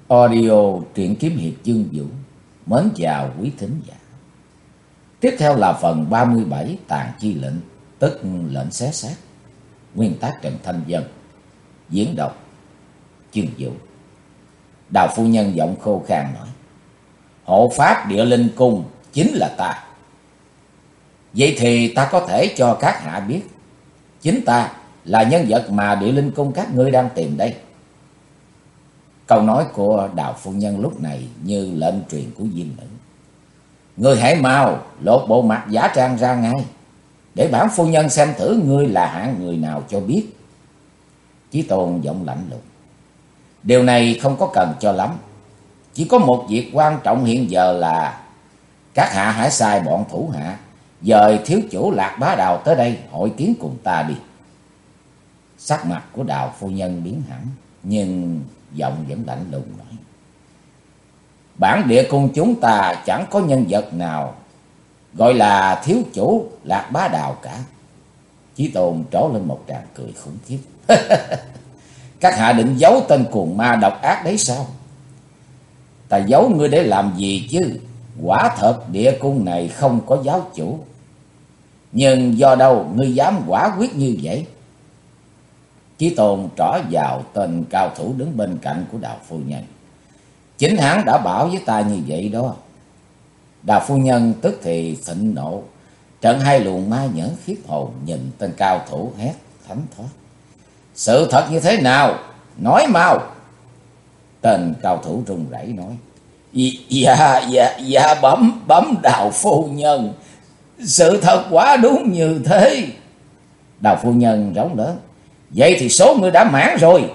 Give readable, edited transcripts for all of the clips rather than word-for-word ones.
Audio truyện kiếm hiệp chương vũ. Mến chào quý thính giả. Tiếp theo là phần 37 tàn chi lệnh, tức lệnh xé xác. Nguyên tác Trần Thanh Dân. Diễn đọc chương vũ. Đào phu nhân giọng khô khan nói: hộ pháp Địa Linh Cung chính là ta. Vậy thì ta có thể cho các hạ biết chính ta là nhân vật mà Địa Linh Cung các ngươi đang tìm đây. Câu nói của Đào phu nhân lúc này như lệnh truyền của viên nữ. Ngươi hãy mau lột bộ mặt giả trang ra ngay, để bản phu nhân xem thử ngươi là hạng người nào cho biết. Chí Tôn giọng lạnh lùng: điều này không có cần cho lắm. Chỉ có một việc quan trọng hiện giờ là các hạ hãy sai bọn thủ hạ dời thiếu chủ Lạc Bá Đào tới đây hội kiến cùng ta đi. Sắc mặt của Đào phu nhân biến hẳn, nhưng giọng vẫn lạnh lùng nói: bản địa cung chúng ta chẳng có nhân vật nào gọi là thiếu chủ Lạc Bá Đào cả. Chí Tôn trổ lên một tràng cười khủng khiếp. Các hạ định giấu tên cuồng ma độc ác đấy sao? Ta giấu ngươi để làm gì chứ? Quả thật địa cung này không có giáo chủ, nhưng do đâu ngươi dám quả quyết như vậy? Chí Tôn trỏ vào tên cao thủ đứng bên cạnh của Đào phu nhân. Chính hắn đã bảo với ta như vậy đó. Đào phu nhân tức thì thịnh nộ, trận hai luồng ma nhẫn khiếp hồn nhìn tên cao thủ hét thánh thoát: sự thật như thế nào? Nói mau! Tên cao thủ run rẩy nói: Dạ bẩm Đào phu nhân, sự thật quá đúng như thế. Đào phu nhân rống lớn: vậy thì số ngươi đã mãn rồi.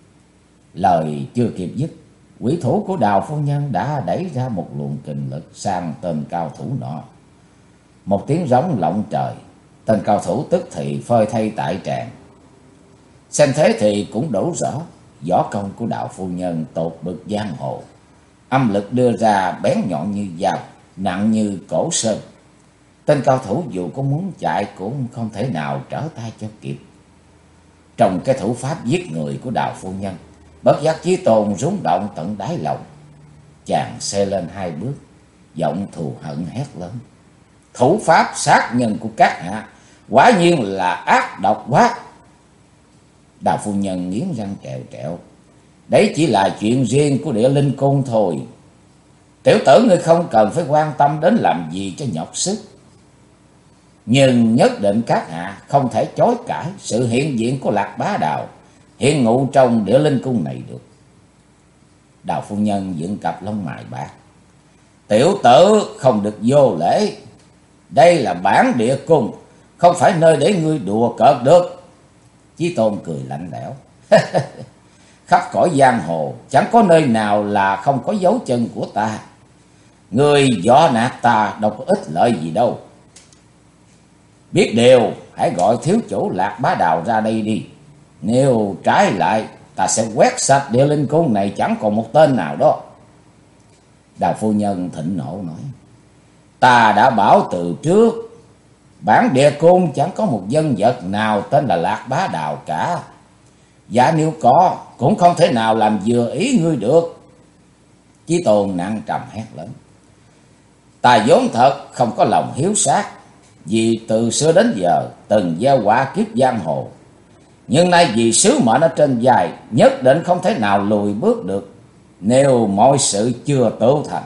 Lời chưa kịp dứt, quỷ thủ của Đào phu nhân đã đẩy ra một luồng kình lực sang tên cao thủ nọ. Một tiếng rống lộng trời, tên cao thủ tức thì phơi thây tại tràng. Xem thế thì cũng đủ rõ võ công của Đào phu nhân tột bực giang hồ. Âm lực đưa ra bén nhọn như dao, nặng như cổ sơn. Tên cao thủ dù có muốn chạy cũng không thể nào trở tay cho kịp. Trong cái thủ pháp giết người của Đào phu nhân, bất giác Chí Tôn rúng động tận đáy lòng. Chàng xê lên hai bước, giọng thù hận hét lớn: thủ pháp sát nhân của các hạ quả nhiên là ác độc quá. Đào phu nhân nghiến răng trèo trẹo: đấy chỉ là chuyện riêng của Địa Linh Cung thôi. Tiểu tử ngươi không cần phải quan tâm đến làm gì cho nhọc sức. Nhưng nhất định các hạ không thể chối cãi sự hiện diện của Lạc Bá Đào hiện ngụ trong Địa Linh Cung này được. Đào phu nhân dựng cặp lông mày bạc: tiểu tử không được vô lễ. Đây là bản địa cung, không phải nơi để ngươi đùa cợt được. Chí Tôn cười lạnh lẽo: khắp cõi giang hồ chẳng có nơi nào là không có dấu chân của ta. Ngươi dọ nạt ta đâu có ích lợi gì đâu. Biết điều, hãy gọi thiếu chủ Lạc Bá Đào ra đây đi. Nếu trái lại, ta sẽ quét sạch Địa Linh Cung này chẳng còn một tên nào đó. Đào phu nhân thịnh nộ nói: ta đã bảo từ trước, bản địa cung chẳng có một nhân vật nào tên là Lạc Bá Đào cả. Và nếu có, cũng không thể nào làm vừa ý ngươi được. Chí Tôn nặng trầm hét lớn: ta vốn thật không có lòng hiếu sát, vì từ xưa đến giờ từng gieo quả kiếp giang hồ. Nhưng nay vì sứ mệnh ở trên vai, nhất định không thể nào lùi bước được nếu mọi sự chưa tự thành.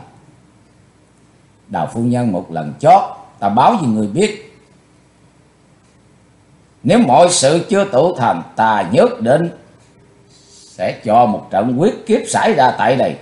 Đào phu nhân một lần chót, ta báo với người biết, nếu mọi sự chưa tự thành, ta nhất định sẽ cho một trận quyết kiếp xảy ra tại đây.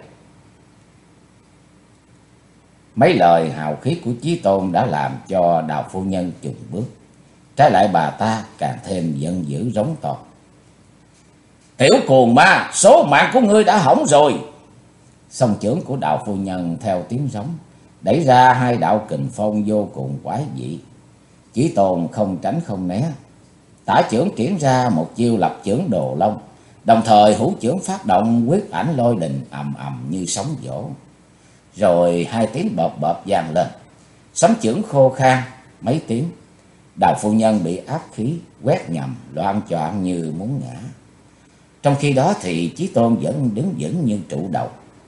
Mấy lời hào khí của Chí Tôn đã làm cho Đào phu nhân chùn bước. Trái lại bà ta càng thêm giận dữ rống to: tiểu cuồng ma, số mạng của ngươi đã hỏng rồi. Song chưởng của Đào phu nhân theo tiếng rống đẩy ra hai đạo kình phong vô cùng quái dị. Chí Tôn không tránh không né, tả chưởng triển ra một chiêu lập chưởng Đồ Long, đồng thời hữu chưởng phát động quyết ảnh lôi đình ầm ầm như sóng vỗ. Rồi hai tiếng bợp bợp vang lên, sấm chưởng khô khan mấy tiếng. Đào phu nhân bị áp khí quét nhầm, loạng choạng như muốn ngã. Trong khi đó thì Chí Tôn vẫn đứng vững như trụ đầu,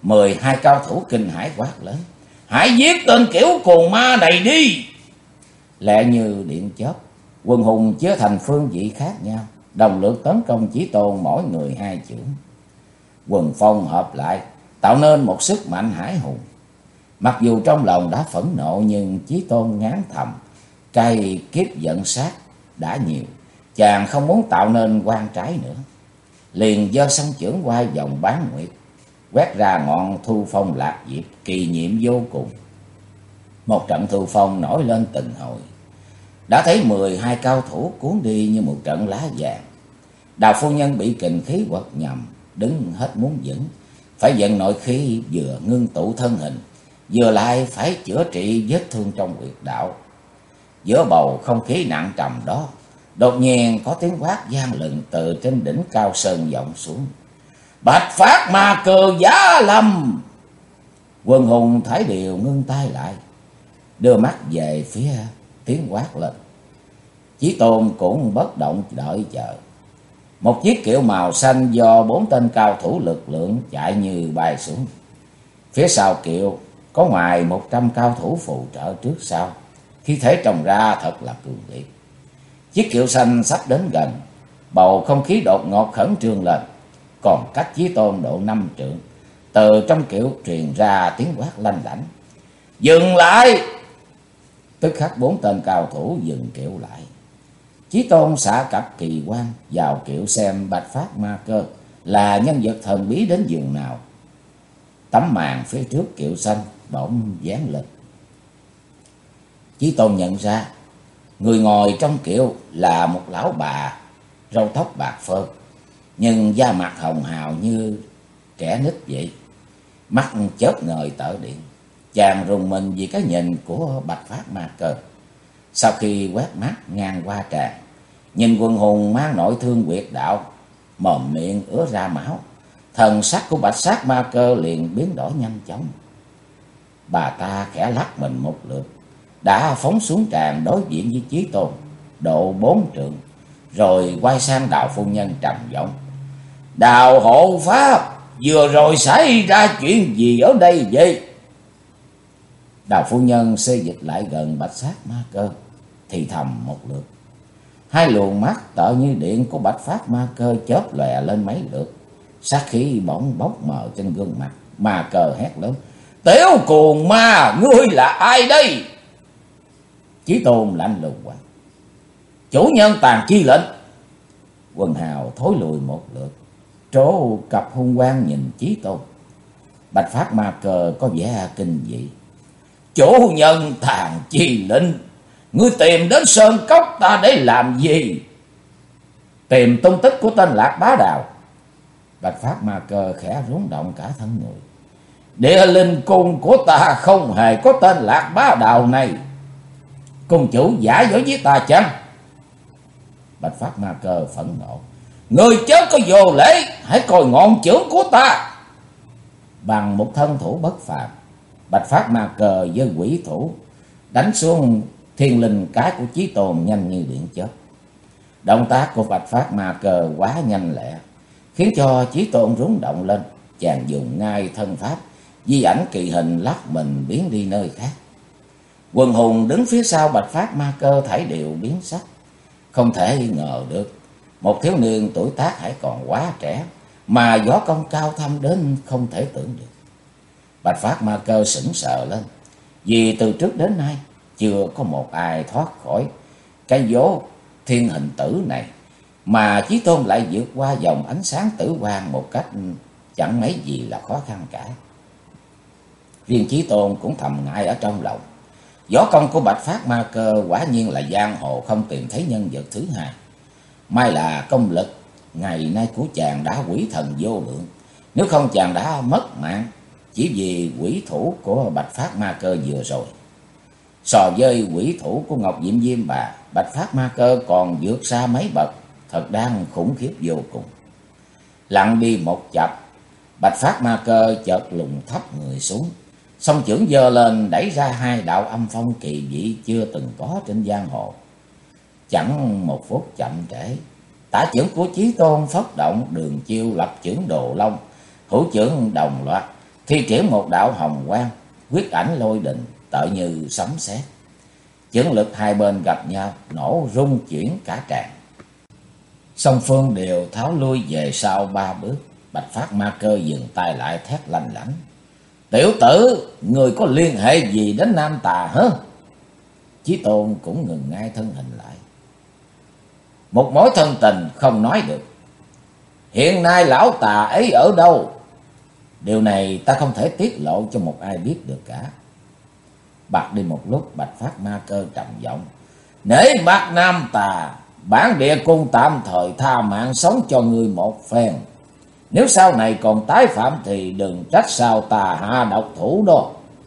12 cao thủ kinh hãi quát lớn: hãy giết tên kiểu cuồng ma này đi! Lẹ như điện chớp, quần hùng chia thành phương vị khác nhau, đồng lượt tấn công Chí Tôn, mỗi người 2 chưởng. Quần phong hợp lại, tạo nên một sức mạnh hải hùng. Mặc dù trong lòng đã phẫn nộ, nhưng Chí Tôn ngán thầm, cay kiếp giận sát đã nhiều, chàng không muốn tạo nên quan trái nữa. Liền giơ song chưởng qua vòng bán nguyệt, quét ra ngọn thu phong lạc diệp, kỳ nhiệm vô cùng. Một trận thu phong nổi lên từng hồi, đã thấy 12 cao thủ cuốn đi như một trận lá vàng. Đào phu nhân bị kình khí quật nhầm, đứng hết muốn vững, phải vận nội khí, vừa ngưng tụ thân hình, vừa lại phải chữa trị vết thương trong huyệt đạo. Giữa bầu không khí nặng trầm đó, đột nhiên có tiếng quát vang lừng từ trên đỉnh cao sơn vọng xuống: Bạch phát ma cơ giá lâm! Quần hùng thấy điều ngưng tay lại, đưa mắt về phía tiếng quát lên. Chí Tôn cũng bất động đợi chờ. Một chiếc kiệu màu xanh do 4 tên cao thủ lực lượng chạy như bay xuống. Phía sau kiệu có ngoài 100 cao thủ phụ trợ trước sau, khí thế trông ra thật là cường liệt. Chiếc kiệu xanh sắp đến gần, bầu không khí đột ngột khẩn trương lên. Còn cách Chí Tôn độ 5 trượng, từ trong kiệu truyền ra tiếng quát lanh lảnh: dừng lại! Tức khắc 4 tên cao thủ dừng kiệu lại. Chí Tôn xả cặp kỳ quan vào kiệu xem Bạch Phát Ma Cơ là nhân vật thần bí đến giường nào. Tấm màn phía trước kiệu xanh bỗng dán lên. Chí Tôn nhận ra người ngồi trong kiệu là một lão bà, râu tóc bạc phơ, nhưng da mặt hồng hào như trẻ nít vậy, mắt chớp ngời tở điện. Chàng rùng mình vì cái nhìn của Bạch Phát Ma Cơ. Sau khi quét mắt ngang qua tràng, nhìn quần hùng mang nội thương huyệt đạo, mồm miệng ứa ra máu, thần sắc của Bạch Sát Ma Cơ liền biến đổi nhanh chóng. Bà ta khẽ lắc mình một lượt, đã phóng xuống tràng đối diện với Chí Tôn độ 4 trượng, rồi quay sang Đào phu nhân trầm giọng: Đào hộ pháp, vừa rồi xảy ra chuyện gì ở đây vậy? Đào phu nhân xê dịch lại gần Bạch Sát Ma Cơ, thì thầm một lượt. Hai luồng mắt tợ như điện của Bạch Phát Ma Cơ chớp lòe lên mấy lượt, sát khí bỗng bốc mờ trên gương mặt. Ma Cơ hét lớn: Tiểu cuồng ma, ngươi là ai đây? Chí Tôn lạnh lùng quát: Chủ nhân Tàn Chi lệnh. Quần hào thối lùi một lượt, trố cặp hung quang nhìn Chí Tôn. Bạch Phát Ma Cơ có vẻ kinh dị: Chủ nhân Tàn Chi lệnh, ngươi tìm đến sơn cốc ta để làm gì? Tìm tung tích của tên Lạc Bá Đào. Bạch Phát Ma Cơ khẽ rúng động cả thân người. Địa linh cung của ta không hề có tên Lạc Bá Đào này. Cung chủ giả dối với ta chăng? Bạch Phát Ma Cơ phẫn nộ: Ngươi chớ có vô lễ, hãy coi ngọn chưởng của ta. Bằng một thân thủ bất phàm, Bạch Phát Ma Cơ với quỷ thủ đánh xuống thiên linh cái của Chí Tôn nhanh như điện chớp. Động tác của Bạch Phát Ma Cơ quá nhanh lẹ, khiến cho Chí Tôn rúng động lên. Chàng dùng ngay thân pháp, di ảnh kỳ hình lắc mình biến đi nơi khác. Quần hùng đứng phía sau Bạch Phát Ma Cơ thảy đều biến sắc. Không thể ngờ được một thiếu niên tuổi tác hãy còn quá trẻ mà võ công cao thâm đến không thể tưởng được. Bạch Phát Ma Cơ sững sờ lên, vì từ trước đến nay chưa có một ai thoát khỏi cái vố thiên hình tử này, mà Chí Tôn lại vượt qua dòng ánh sáng tử quang một cách chẳng mấy gì là khó khăn cả. Riêng Chí Tôn cũng thầm ngại ở trong lòng. Võ công của Bạch Phát Ma Cơ quả nhiên là giang hồ không tìm thấy nhân vật thứ hai. May là công lực ngày nay của chàng đã quỷ thần vô lượng, nếu không chàng đã mất mạng chỉ vì quỷ thủ của Bạch Phát Ma Cơ vừa rồi. So với quỷ thủ của Ngọc Diệm Diêm Bà, Bạch Phát Ma Cơ còn vượt xa mấy bậc, thật đang khủng khiếp vô cùng. Lặn đi một chập, Bạch Phát Ma Cơ chợt lùng thấp người xuống, song chưởng giơ lên đẩy ra 2 đạo âm phong kỳ dị chưa từng có trên giang hồ. Chẳng một phút chậm trễ, tả chưởng của Chí Tôn phất động, đường chiêu lập chưởng Đồ Long, hữu chưởng đồng loạt, thi triển một đạo hồng quang, quyết ảnh lôi đình, tựa như sấm sét. Chưởng lực hai bên gặp nhau, nổ rung chuyển cả tràng. Song phương đều tháo lui về sau 3 bước. Bạch Phát Ma Cơ dừng tay lại thét lanh lảnh: "Tiểu tử, người có liên hệ gì đến Nam Tà hả?" Chí Tôn cũng ngừng ngay thân hình lại. "Một mối thân tình không nói được. Hiện nay lão tà ấy ở đâu? Điều này ta không thể tiết lộ cho một ai biết được cả." Bặt đi một lúc, Bạch Phát Ma Cơ trầm giọng: "Nể mặt Nam Tà, bản địa cung tạm thời tha mạng sống cho ngươi một phen. Nếu sau này còn tái phạm thì đừng trách sao ta hạ độc thủ đó.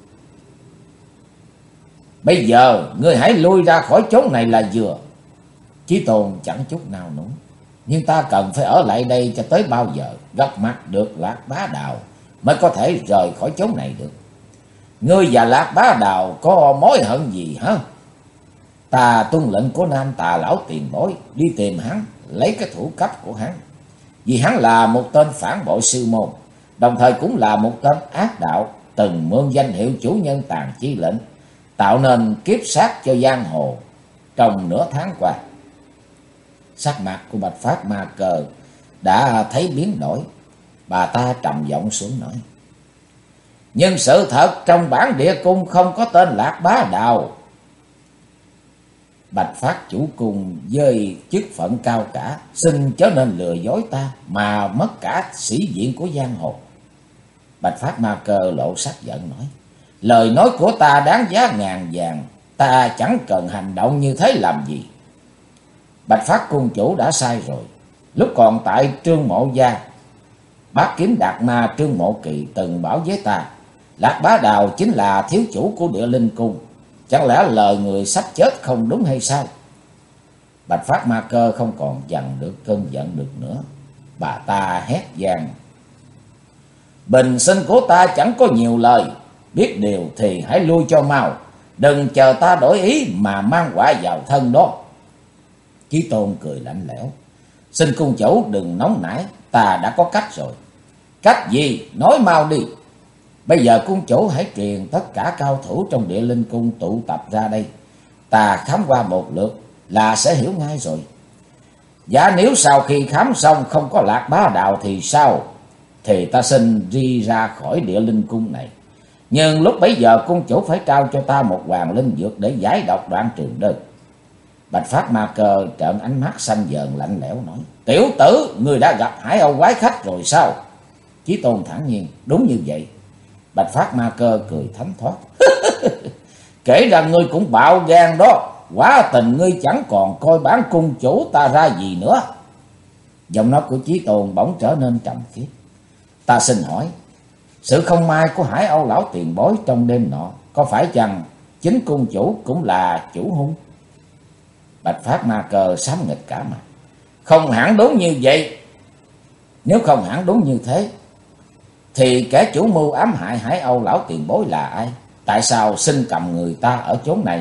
Bây giờ ngươi hãy lui ra khỏi chốn này là vừa." Chí Tôn chẳng chút nào núng: "Nhưng ta cần phải ở lại đây cho tới bao giờ? Gặp mặt được Lạc Bá Đào mới có thể rời khỏi chốn này được. Ngươi và Lạc Bá Đào có mối hận gì hả?" "Ta tuân lệnh của Nam Tà lão tiền bối, đi tìm hắn, lấy cái thủ cấp của hắn. Vì hắn là một tên phản bội sư môn, đồng thời cũng là một tên ác đạo, từng mượn danh hiệu chủ nhân Tàn Chi lệnh, tạo nên kiếp sát cho giang hồ trong nửa tháng qua." Sắc mặt của Bạch Phát Ma Cơ đã thấy biến đổi. Bà ta trầm giọng xuống nói: "Nhưng sự thật trong bản địa cung không có tên Lạc Bá Đào." Bạch Phát chủ cung với chức phận cao cả, xin chớ nên lừa dối ta mà mất cả sĩ diện của giang hồ. Bạch Phát Ma Cơ lộ sắc giận nói: "Lời nói của ta đáng giá ngàn vàng, ta chẳng cần hành động như thế làm gì. Bạch Phát cung chủ đã sai rồi. Lúc còn tại Trương Mộ Gia, Bát Kiếm Đạt Ma Trương Mộ Kỳ từng bảo với ta, Lạc Bá Đào chính là thiếu chủ của Địa Linh Cung. Chẳng lẽ lời người sắp chết không đúng hay sao?" Bạch Phát Ma Cơ không còn dằn được cơn giận được nữa. Bà ta hét vang: "Bình sinh của ta chẳng có nhiều lời, biết điều thì hãy lui cho mau, đừng chờ ta đổi ý mà mang quả vào thân đó." Chí Tôn cười lạnh lẽo: "Xin cung chủ đừng nóng nảy, ta đã có cách rồi." "Cách gì? Nói mau đi." "Bây giờ cung chủ hãy truyền tất cả cao thủ trong Địa Linh Cung tụ tập ra đây, ta khám qua một lượt là sẽ hiểu ngay rồi. Và nếu sau khi khám xong không có Lạc Bá Đào thì sao? Thì ta xin đi ra khỏi Địa Linh Cung này. Nhưng lúc bấy giờ cung chủ phải trao cho ta một hoàng linh dược để giải độc Đoạn Trường Đơn." Bạch Phát Ma Cơ trợn ánh mắt xanh dờn lạnh lẽo nói: "Tiểu tử, ngươi đã gặp Hải Âu quái khách rồi sao?" Chí Tôn thản nhiên: "Đúng như vậy." Bạch Phát Ma Cơ cười thánh thoát: "Kể ra ngươi cũng bạo gan đó, quả tình ngươi chẳng còn coi bản cung chủ ta ra gì nữa." Giọng nói của Chí Tôn bỗng trở nên trầm khiết: "Ta xin hỏi, sự không may của Hải Âu lão tiền bối trong đêm nọ, có phải chăng chính cung chủ cũng là chủ hung?" Bạch Phát Ma Cơ xám nghịch cả mặt: "Không hẳn đúng như vậy. Nếu không hẳn đúng như thế, thì kẻ chủ mưu ám hại Hải Âu lão tiền bối là ai? Tại sao xin cầm người ta ở chốn này?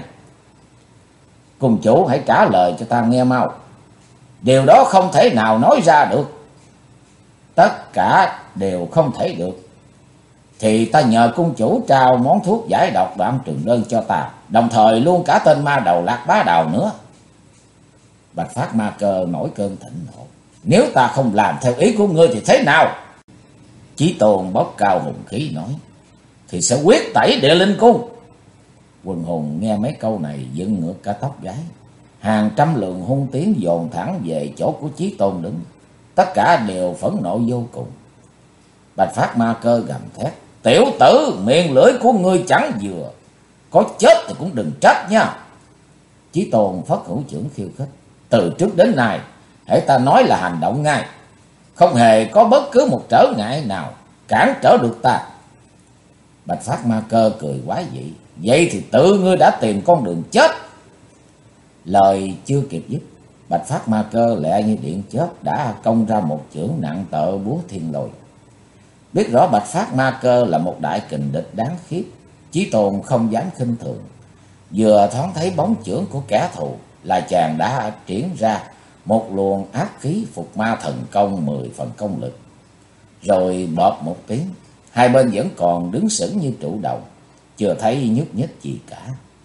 Cung chủ hãy trả lời cho ta nghe mau. Điều đó không thể nào nói ra được." "Tất cả đều không thể được. Thì ta nhờ cung chủ trao món thuốc giải độc Đoạn Trường Đơn cho ta, đồng thời luôn cả tên ma đầu Lạc Bá Đào nữa." Bạch Phát Ma Cơ nổi cơn thịnh nộ: "Nếu ta không làm theo ý của ngươi thì thế nào?" Chí Tôn bốc cao hùng khí nói: "Thì sẽ quyết tẩy Địa Linh Cung." Quần hùng nghe mấy câu này dựng ngược cả tóc gáy. Hàng trăm lượng hung tiếng dồn thẳng về chỗ của Chí Tôn đứng. Tất cả đều phẫn nộ vô cùng. Bạch Phát Ma Cơ gầm thét: "Tiểu tử, miệng lưỡi của ngươi chẳng vừa, có chết thì cũng đừng trách nha." Chí Tôn phất hữu chưởng khiêu khích: "Từ trước đến nay, hễ ta nói là hành động ngay, không hề có bất cứ một trở ngại nào cản trở được ta." Bạch Phát Ma Cơ cười quái dị: "Vậy thì tự ngươi đã tìm con đường chết." Lời chưa kịp dứt, Bạch Phát Ma Cơ lẹ như điện chớp đã công ra một chưởng nặng tợ búa thiên lôi. Biết rõ Bạch Phát Ma Cơ là một đại kình địch đáng khiếp, Chí Tôn không dám khinh thường. Vừa thoáng thấy bóng chưởng của kẻ thù là chàng đã triển ra một luồng ác khí phục ma thần công 10 phần công lực. Rồi bợp một tiếng, Hai bên vẫn còn đứng sững như trụ đồng, chưa thấy nhúc nhích gì cả.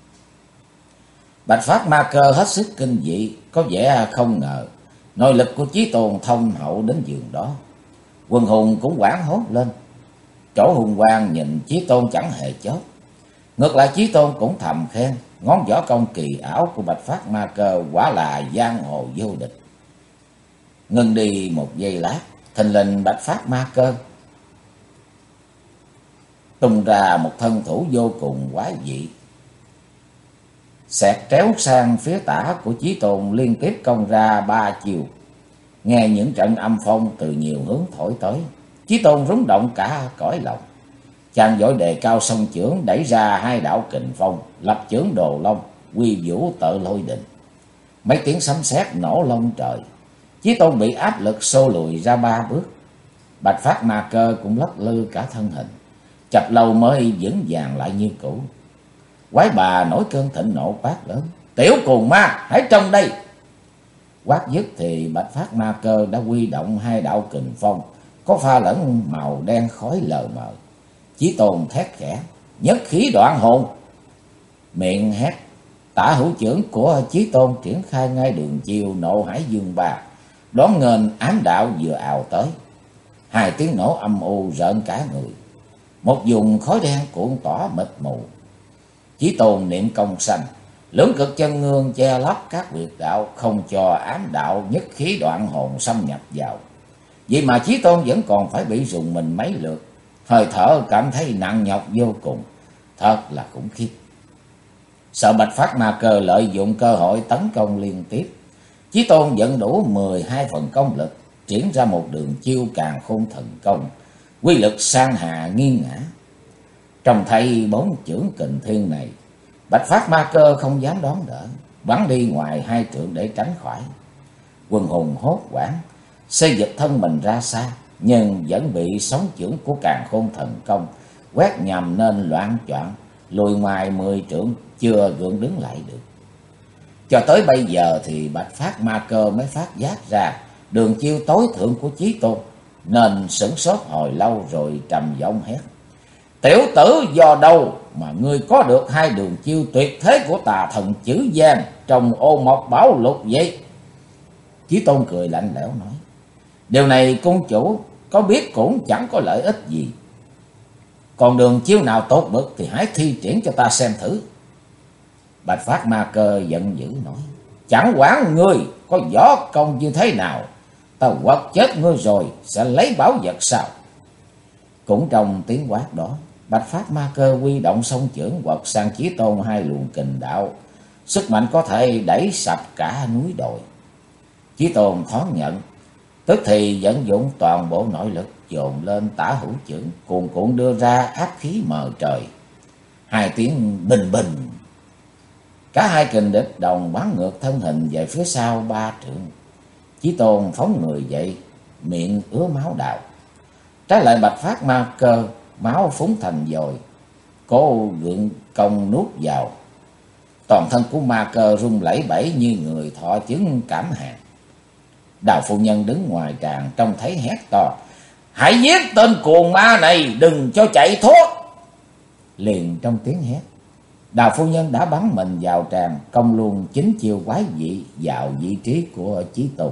Bạch Phát Ma Cơ hết sức kinh dị, có vẻ không ngờ nội lực của Chí Tôn thông hậu đến giường đó. Quần hùng cũng hoảng hốt lên. Chỗ hùng quang nhìn Chí Tôn chẳng hề chớp. Ngược lại Chí Tôn cũng thầm khen ngón võ công kỳ ảo của Bạch Phát Ma Cơ quả là giang hồ vô địch. Ngừng đi một giây lát, thình lình Bạch Phát Ma Cơ tung ra một thân thủ vô cùng quái dị, xẹt tréo sang phía tả của Chí Tôn, liên tiếp công ra 3 chiều. Nghe những trận âm phong từ nhiều hướng thổi tới, Chí Tôn rúng động cả cõi lòng. Chàng vội đề cao song chưởng, đẩy ra 2 đạo kình phong, lập chưởng Đồ Long, quy vũ tự lôi đình. Mấy tiếng sấm sét nổ lông trời, Chí Tôn bị áp lực xô lùi ra 3 bước. Bạch Phát Ma Cơ cũng lắc lư cả thân hình, chập lâu mới vững vàng lại như cũ. Quái bà nổi cơn thịnh nộ quát lớn: "Tiểu cuồng ma, hãy trông đây!" Quát dứt thì Bạch Phát Ma Cơ đã huy động 2 đạo kình phong, có pha lẫn màu đen khói lờ mờ. Chí Tôn thét khẽ: "Nhất khí đoạn hồn!" Miệng hét, tả hữu chưởng của Chí Tôn triển khai ngay đường chiêu Nộ Hải Dương Ba, đón nghênh ám đạo vừa ào tới. 2 tiếng nổ âm u rợn cả người, một vùng khói đen cuộn tỏa mịt mù. Chí Tôn niệm công sanh, lưỡng cực chân ngương che lấp các huyệt đạo, không cho ám đạo nhất khí đoạn hồn xâm nhập vào. Vậy mà Chí Tôn vẫn còn phải bị rùng mình mấy lượt, hơi thở cảm thấy nặng nhọc vô cùng, thật là khủng khiếp. Sợ Bạch Phát Ma Cơ lợi dụng cơ hội tấn công liên tiếp, Chí Tôn dẫn đủ 12 phần công lực, triển ra một đường chiêu Càn Khôn Thần Công, quy lực sang hạ nghiêng ngã. Trông thấy 4 chưởng kình thiên này, Bạch Phát Ma Cơ không dám đón đỡ, bắn đi ngoài 2 trượng để tránh khỏi. Quần hùng hốt hoảng, xây dịch thân mình ra xa, nhưng vẫn bị sóng chưởng của Càn Khôn Thần Công quét nhằm nên loạn choạng, lùi ngoài 10 trượng, chưa gượng đứng lại được. Cho tới bây giờ thì Bạch Phát Ma Cơ mới phát giác ra đường chiêu tối thượng của Chí Tôn, nên sửng sốt hồi lâu rồi trầm giọng hét: "Tiểu tử, do đâu mà ngươi có được 2 đường chiêu tuyệt thế của tà thần Chữ Giang trong Ô Mộc Bảo Lục vậy?" Chí Tôn cười lạnh lẽo nói: "Điều này cung chủ có biết cũng chẳng có lợi ích gì. Còn đường chiêu nào tốt bậc thì hãy thi triển cho ta xem thử." Bạch Phát Ma Cơ giận dữ nói: "Chẳng quản ngươi có võ công như thế nào, ta quật chết ngươi rồi sẽ lấy bảo vật sao?" Cũng trong tiếng quát đó, Bạch Phát Ma Cơ huy động song chưởng quật sang Chí Tôn 2 luồng kình đạo, sức mạnh có thể đẩy sập cả núi đồi. Chí Tôn thoáng nhận, tức thì vận dụng toàn bộ nội lực dồn lên tả hữu chưởng, cuồn cuộn đưa ra áp khí mờ trời. 2 tiếng bình bình, cả 2 kình địch đồng bắn ngược thân hình về phía sau 3 trượng. Chí Tôn phóng người dậy, miệng ứa máu đào. Trái lại Bạch Phát Ma Cơ máu phúng thành dồi, cố gượng công nuốt vào. Toàn thân của Ma Cơ rung lẩy bẩy như người thọ chứng cảm hạn. Đào phu nhân đứng ngoài tràng trông thấy hét to: "Hãy giết tên cuồng ma này, đừng cho chạy thoát!" Liền trong tiếng hét, Đào phu nhân đã bắn mình vào tràng, công luôn 9 chiêu quái dị vào vị trí của Chí Tôn.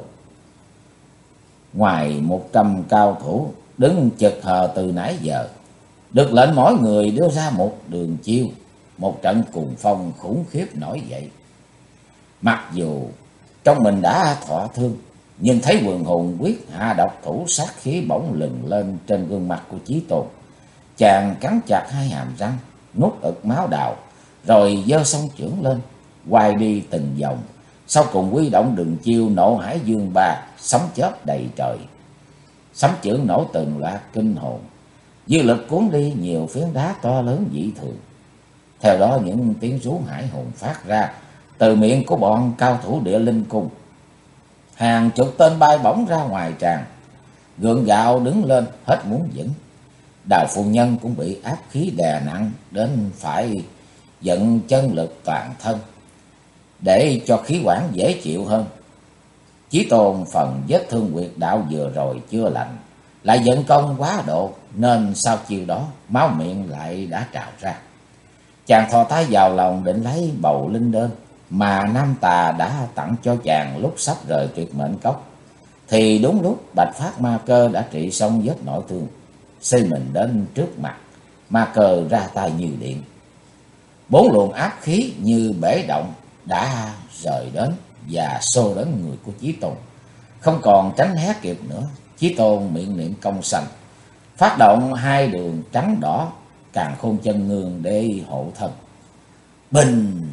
Ngoài 100 cao thủ đứng chực hờ từ nãy giờ, được lệnh mỗi người đưa ra một đường chiêu, một trận cuồng phong khủng khiếp nổi dậy. Mặc dù trong mình đã thọ thương, nhưng thấy quần hùng quyết hạ độc thủ, sát khí bỗng lừng lên trên gương mặt của Chí Tôn. Chàng cắn chặt 2 hàm răng, nuốt ực máu đào, rồi giơ song chưởng lên, quay đi từng vòng, sau cùng huy động đường chiêu Nộ Hải Dương Ba, sấm chớp đầy trời. Sấm chưởng nổ từng loạt kinh hồn, dư lực cuốn đi nhiều phiến đá to lớn dị thường. Theo đó những tiếng rú hải hùng phát ra từ miệng của bọn cao thủ Địa Linh Cung. Hàng chục tên bay bổng ra ngoài tràng, gượng gạo đứng lên hết muốn vững. Đào phu nhân cũng bị áp khí đè nặng đến phải vận chân lực toàn thân để cho khí quản dễ chịu hơn. Chí Tôn phần vết thương huyệt đạo vừa rồi chưa lành, lại vận công quá độ, nên sau chiêu đó máu miệng lại đã trào ra. Chàng thò tay vào lòng định lấy bầu linh đơn mà Nam Tà đã tặng cho chàng lúc sắp rời Tuyệt Mệnh Cốc. Thì đúng lúc Bạch Phát Ma Cơ đã trị xong vết nội thương, xây mình đến trước mặt. Ma Cơ ra tay như điện, 4 luồng áp khí như bể động đã rời đến và xô đến người của Chí Tôn. Không còn tránh né kịp nữa, Chí Tôn miệng niệm công sanh, phát động 2 đường trắng đỏ càn khôn chân ngương để hộ thân. Bình!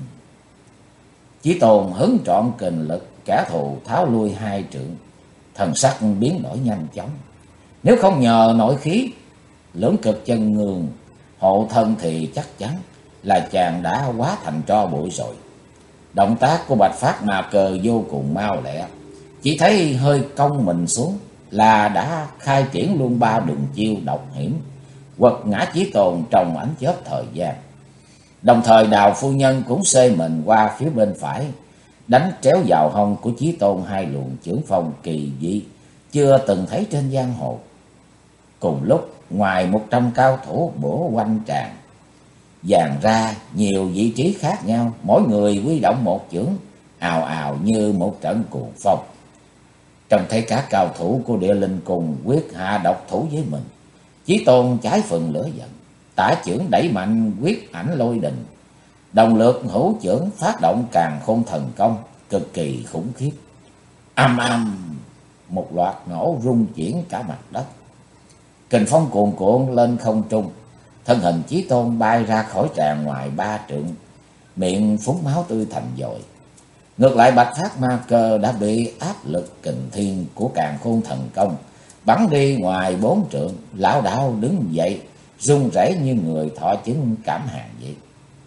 Chí Tôn hứng trọn kình lực, kẻ thù tháo lui 2 trượng, thần sắc biến đổi nhanh chóng. Nếu không nhờ nội khí lưỡng cực chân ngương hộ thân thì chắc chắn là chàng đã hóa thành tro bụi rồi. Động tác của Bạch Phát Ma Cơ vô cùng mau lẹ, chỉ thấy hơi cong mình xuống là đã khai triển luôn 3 đường chiêu độc hiểm, quật ngã Chí Tôn trong ánh chớp thời gian. Đồng thời Đào phu nhân cũng xê mình qua phía bên phải, đánh tréo vào hông của Chí Tôn 2 luồng chưởng phong kỳ dị chưa từng thấy trên giang hồ. Cùng lúc ngoài 100 cao thủ bổ quanh tràng, dàn ra nhiều vị trí khác nhau, mỗi người huy động một chưởng, ào ào như một trận cuồng phong. Trông thấy cả cao thủ của Địa Linh cùng quyết hạ độc thủ với mình, Chí Tôn trái phần lửa giận, tả chưởng đẩy mạnh quyết ảnh lôi đình, đồng lượt hữu chưởng phát động càn khôn thần công cực kỳ khủng khiếp. Âm âm, một loạt nổ rung chuyển cả mặt đất, kình phong cuồn cuộn lên không trung, thân hình Chí Tôn bay ra khỏi tràng ngoài 3 trượng, miệng phúng máu tươi thành dội. Ngược lại Bạch Phát Ma Cơ đã bị áp lực kình thiên của càn khôn thần công bắn đi ngoài 4 trượng, lảo đảo đứng dậy, run rẩy như người thọ chứng cảm hàn vậy.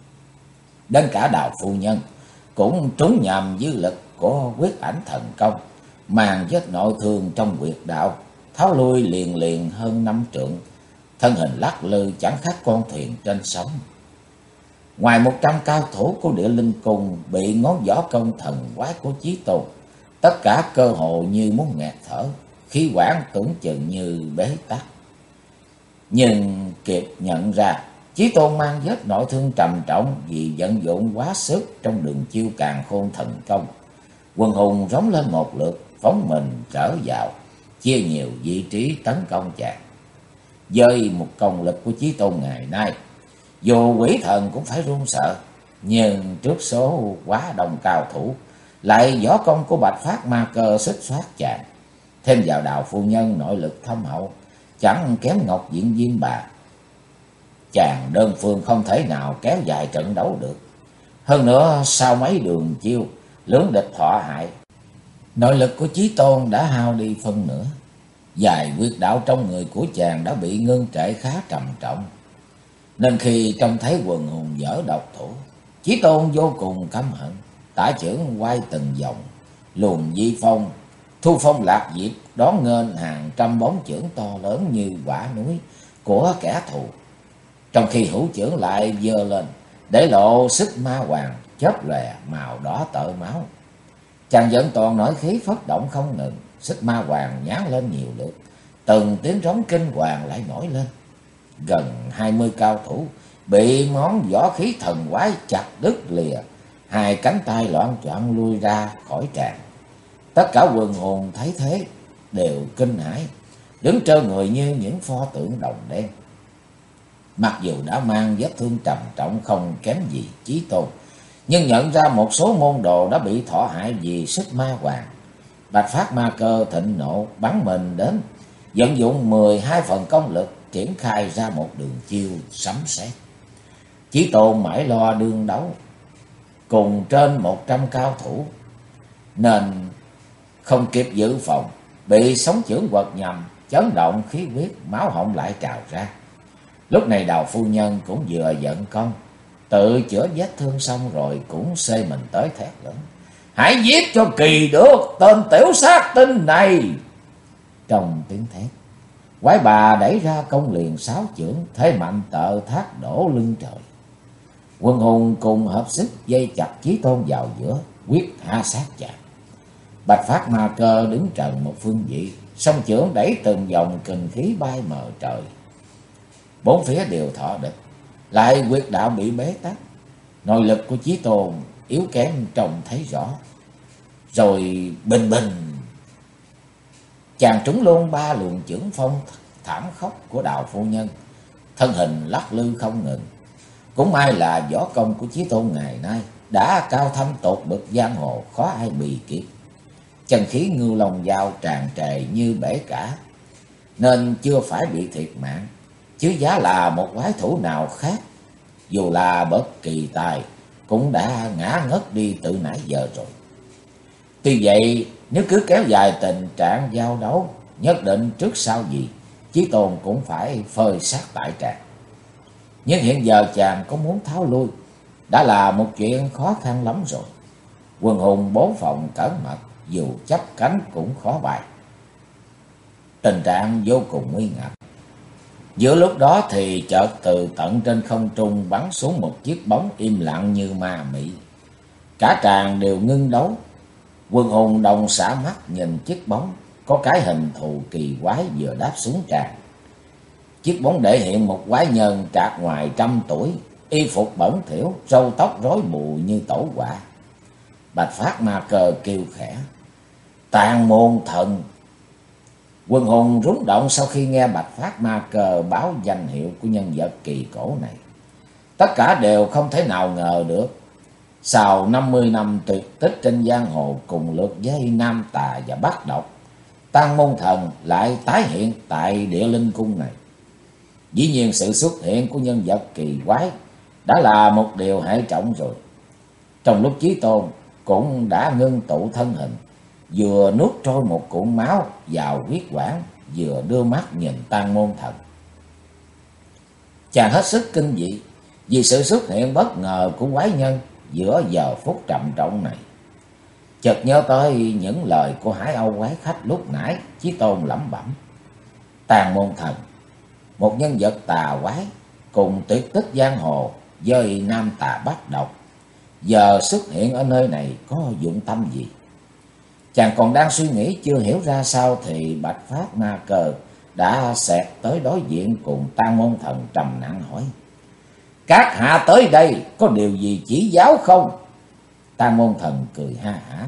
Đến cả Đào phu nhân cũng trúng nhầm dư lực của quyết ảnh thần công, màn vết nội thương trong huyệt đạo, tháo lui liền liền hơn 5 trượng, thân hình lắc lư chẳng khác con thuyền trên sóng. Ngoài 100 cao thủ của Địa Linh Cung bị ngón võ công thần quái của Chí Tôn, tất cả cơ hồ như muốn nghẹt thở, khí quản tưởng chừng như bế tắc. Nhưng kịp nhận ra Chí Tôn mang vết nội thương trầm trọng vì vận dụng quá sức trong đường chiêu càn khôn thần công. Quần hùng rống lên một lượt, phóng mình trở vào, chia nhiều vị trí tấn công chàng. Với một công lực của Chí Tôn ngày nay, dù quỷ thần cũng phải run sợ, nhưng trước số quá đông cao thủ, lại võ công của Bạch Phát Ma Cơ xích xoát chàng, thêm vào Đào phu nhân nội lực thâm hậu, chẳng kém Ngọc Diện Diêm Bà, chàng đơn phương không thể nào kéo dài trận đấu được. Hơn nữa sau mấy đường chiêu lưỡng địch thọ hại, nội lực của Chí Tôn đã hao đi phân nửa, vài huyệt đạo trong người của chàng đã bị ngưng trệ khá trầm trọng. Nên khi trông thấy quần hùng dở độc thủ, Chí Tôn vô cùng căm hận, tả chưởng quay từng vòng, luồng di phong, thu phong lạc diệp đón nghênh hàng trăm bóng chưởng to lớn như quả núi của kẻ thù. Trong khi hữu chưởng lại giơ lên, để lộ sức ma hoàng chớp lòe màu đỏ tợ máu. Chàng dẫn toàn nội khí phất động không ngừng, sức ma hoàng nhán lên nhiều lượt, từng tiếng rống kinh hoàng lại nổi lên. Gần 20 cao thủ bị món võ khí thần quái chặt đứt lìa, 2 cánh tay loạn choạng lui ra khỏi tràng. Tất cả quần hùng thấy thế đều kinh hãi, đứng trơ người như những pho tượng đồng đen. Mặc dù đã mang vết thương trầm trọng không kém gì Chí Tôn, nhưng nhận ra một số môn đồ đã bị thọ hại vì sức ma hoàng. Bạch Phát Ma Cơ thịnh nộ bắn mình đến, vận dụng 12 phần công lực triển khai ra một đường chiêu sấm sét. Chí Tôn mãi lo đương đấu cùng trên 100 cao thủ, nên không kịp dự phòng, bị sóng chưởng quật nhầm, chấn động khí huyết, máu họng lại trào ra. Lúc này Đào phu nhân cũng vừa giận công, tự chữa vết thương xong rồi cũng xê mình tới thét lớn: "Hãy giết cho kỳ được tên tiểu sát tinh này!" Trong tiếng thét, quái bà đẩy ra công liền 6 chưởng, thế mạnh tợ thác đổ lưng trời. Quân hùng cùng hợp sức dây chặt Chí Tôn vào giữa, quyết hạ sát chàng. Bạch Phát Ma Cơ đứng trần một phương vị, song chưởng đẩy từng dòng kình khí bay mờ trời. Bốn phía đều thọ địch, lại huyệt đạo bị bế tắc. Nội lực của Chí Tôn yếu kém trông thấy rõ. Rồi bình bình, chàng trúng luôn ba luồng chưởng phong thảm khốc của Đào phu nhân, thân hình lắc lư không ngừng. Cũng may là võ công của Chí Tôn ngày nay đã cao thâm tột bậc giang hồ, khó ai bì kịp. Chân khí Ngưu Long Dao tràn trề như bể cả, nên chưa phải bị thiệt mạng. Chứ giá là một quái thủ nào khác, dù là bất kỳ tài, cũng đã ngã ngất đi từ nãy giờ rồi. Tuy vậy, nếu cứ kéo dài tình trạng giao đấu, nhất định trước sau gì Chí Tôn cũng phải phơi xác tại tràng. Nhưng hiện giờ chàng có muốn tháo lui đã là một chuyện khó khăn lắm rồi. Quần hùng bố phòng cẩn mật, dù chấp cánh cũng khó bài. Tình trạng vô cùng nguy ngập. Giữa lúc đó thì chợt từ tận trên không trung bắn xuống một chiếc bóng im lặng như ma mị. Cả tràng đều ngưng đấu. Quân hùng đồng xả mắt nhìn chiếc bóng có cái hình thù kỳ quái vừa đáp xuống tràng. Chiếc bóng để hiện một quái nhân trạc ngoài 100 tuổi, y phục bẩn thỉu, râu tóc rối bù như tổ quả. Bạch Phát Ma Cơ kêu khẽ: "Tàn môn thần!" Quần hùng rúng động sau khi nghe Bạch Phát Ma Cơ báo danh hiệu của nhân vật kỳ cổ này. Tất cả đều không thể nào ngờ được, sau 50 năm tuyệt tích trên giang hồ cùng lượt với Nam Tà và Bắc Độc, Tàn môn thần lại tái hiện tại Địa Linh Cung này. Dĩ nhiên sự xuất hiện của nhân vật kỳ quái đã là một điều hệ trọng rồi. Trong lúc Chí Tôn cũng đã ngưng tụ thân hình, vừa nuốt trôi một cuộn máu vào huyết quản, vừa đưa mắt nhìn Tàn môn thần. Chàng hết sức kinh dị vì sự xuất hiện bất ngờ của quái nhân giữa giờ phút trầm trọng này. Chợt nhớ tới những lời của Hải Âu quái khách lúc nãy, Chí Tôn lẩm bẩm: Tàn môn thần, một nhân vật tà quái cùng tuyệt tích giang hồ với Nam Tà Bắc Độc, giờ xuất hiện ở nơi này có dụng tâm gì? Chàng còn đang suy nghĩ chưa hiểu ra sao thì Bạch Phát Ma Cơ đã xẹt tới đối diện cùng Tàn môn thần trầm nặng hỏi: "Các hạ tới đây có điều gì chỉ giáo không?" Tàn môn thần cười ha hả: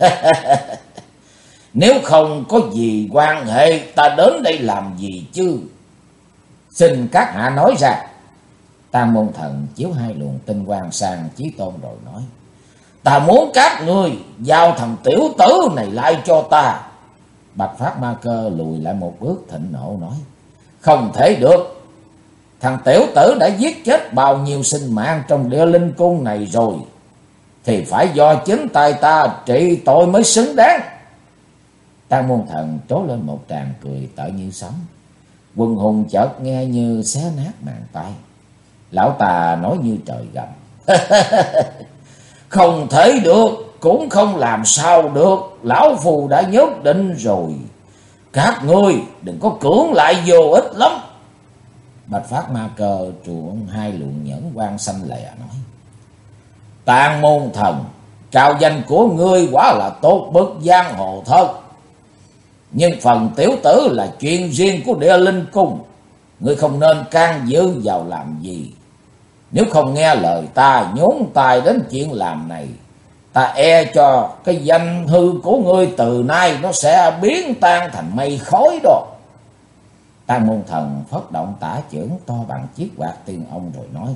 "Nếu không có gì quan hệ, ta đến đây làm gì chứ? Xin các hạ nói ra." Tàn môn thần chiếu hai luồng tinh quang sang Chí Tôn rồi nói: "Ta muốn các ngươi giao thằng tiểu tử này lại cho ta." Bạch Phát Ma Cơ lùi lại một bước thịnh nộ nói: "Không thể được. Thằng tiểu tử đã giết chết bao nhiêu sinh mạng trong Địa Linh Cung này rồi, thì phải do chính tay ta trị tội mới xứng đáng." Tàn môn thần trố lên một tràng cười tợ như sấm. Quần hùng chợt nghe như xé nát màng tay. Lão ta nói như trời gầm: "Không thể được, cũng không làm sao được. Lão phù đã nhất định rồi. Các ngươi đừng có cưỡng lại, vô ích lắm." Bạch Phát Ma Cơ truồng hai luồng nhẫn quang xanh lè nói: "Tàn môn thần, trao danh của ngươi quả là tốt bậc giang hồ thật. Nhưng phần tiểu tử là chuyện riêng của Địa Linh Cung, ngươi không nên can dự vào làm gì. Nếu không nghe lời ta nhúng tay đến chuyện làm này, ta e cho cái danh hư của ngươi từ nay nó sẽ biến tan thành mây khói đó." Tàn môn thần phất động tả chưởng to bằng chiếc quạt tiên ông rồi nói: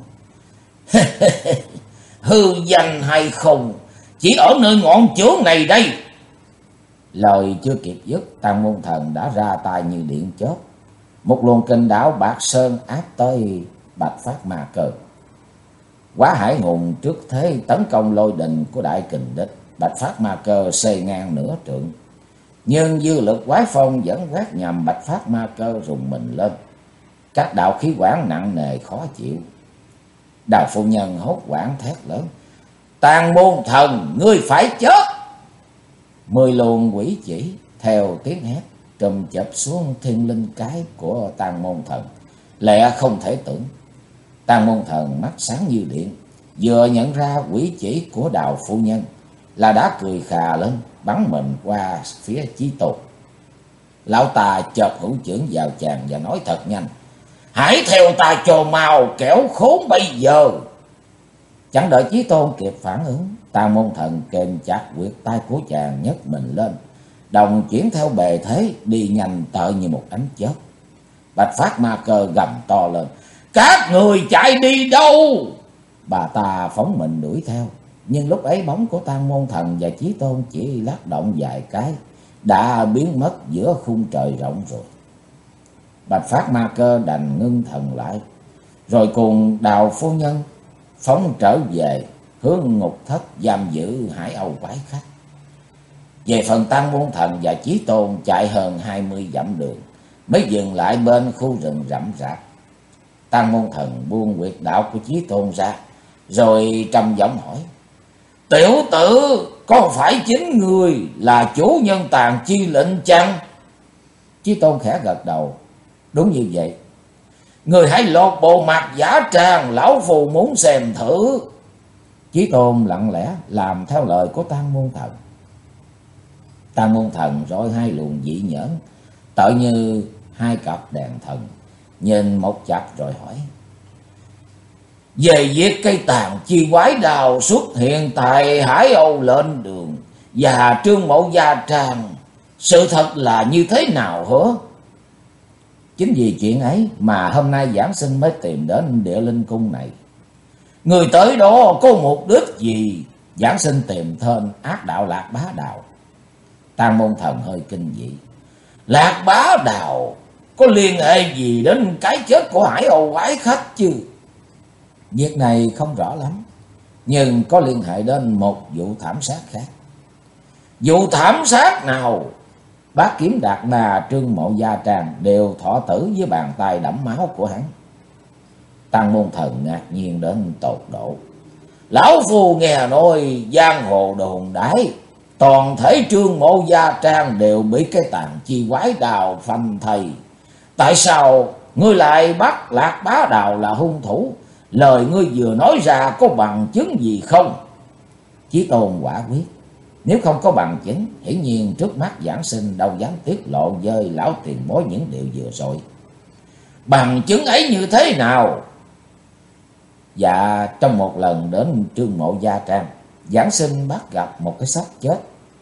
"Hư danh hay không, chỉ ở nơi ngọn chưởng này đây." Lời chưa kịp dứt, Tàn môn thần đã ra tay như điện chớp. Một luồng kình đảo Bạc Sơn áp tới Bạch Phát Ma Cơ. Quá hải hùng trước thế tấn công lôi đình của đại kình địch, Bạch Phát Ma Cơ xê ngang nửa trượng. Nhưng dư lực quái phong vẫn quét nhằm Bạch Phát Ma Cơ rùng mình lên. Các đạo khí quản nặng nề khó chịu. Đào phu nhân hốt hoảng thét lớn: "Tàn môn thần, ngươi phải chết!" 10 luồng quỷ chỉ theo tiếng hét trùm chập xuống thiên linh cái của Tàn môn thần, lẹ không thể tưởng. Tàn môn thần mắt sáng như điện, vừa nhận ra quỷ chỉ của Đào phu nhân là đã cười khà lên, bắn mình qua phía Chí Tôn. lão ta chợt hữu chưởng vào chàng và nói thật nhanh: hãy theo ta cho mau, kẻo khốn bây giờ. Chẳng đợi Chí Tôn kịp phản ứng, Tàn Môn Thần kềm chặt quyệt tay của chàng, nhấc mình lên, đồng chuyển theo bề thế, đi nhanh tợ như một ánh chớp. Bạch Phát Ma Cơ gầm to lên: các người chạy đi đâu? Bà ta phóng mình đuổi theo, nhưng lúc ấy bóng của Tàn Môn Thần và Chí Tôn chỉ lắc động vài cái đã biến mất giữa khung trời rộng rồi. Bạch Phát Ma Cơ đành ngưng thần lại, rồi cùng Đào phu nhân phóng trở về hướng ngục thất giam giữ Hải Âu quái khách. Về phần Tàn Môn Thần và Chí Tôn chạy hơn 20 dặm đường mới dừng lại bên khu rừng rậm rạp. Tàn Môn Thần buông quyệt đạo của Chí Tôn ra, rồi trầm giọng hỏi: tiểu tử, có phải chính người là chủ nhân Tàn Chi lệnh chăng? Chí Tôn khẽ gật đầu: đúng như vậy. Người hãy lột bộ mặt giả trang, lão phù muốn xem thử. Chí Tôn lặng lẽ làm theo lời của Tàn Môn Thần. Tàn Môn Thần rọi hai luồng dị nhẫn tựa như hai cặp đèn thần, nhìn một chặp rồi hỏi: về việc cây Tàn Chi quái đào xuất hiện tại Hải Âu lên đường và Trương Mộ Gia Trang, sự thật là như thế nào hả? Chính vì chuyện ấy mà hôm nay giảng sinh mới tìm đến Địa Linh Cung này. Người tới đó có mục đích gì? Giảng sinh tìm tên ác đạo Lạc Bá Đào. Tàn Môn Thần hơi kinh dị: Lạc Bá Đào có liên hệ gì đến cái chết của Hải Âu quái khách chứ? Việc này không rõ lắm, nhưng có liên hệ đến một vụ thảm sát khác. Vụ thảm sát nào? Bác Kiếm Đạt Ma, Trương Mộ Gia Trang đều thọ tử với bàn tay đẫm máu của hắn. Tàn Môn Thần ngạc nhiên đến tột độ: lão phu nghe nói giang hồ đồn đãi toàn thể Trương Mộ Gia Trang đều bị cái Tàn Chi quái đào phanh thây. Tại sao ngươi lại bắt Lạc Bá Đào là hung thủ? Lời ngươi vừa nói ra có bằng chứng gì không? Chí Tôn quả quyết: nếu không có bằng chứng, hiển nhiên trước mắt giảng sinh đâu dám tiết lộ với lão tiền bối những điều vừa rồi. Bằng chứng ấy như thế nào? Dạ, trong một lần đến Trương Mộ Gia Trang, giảng sinh bắt gặp một cái xác chết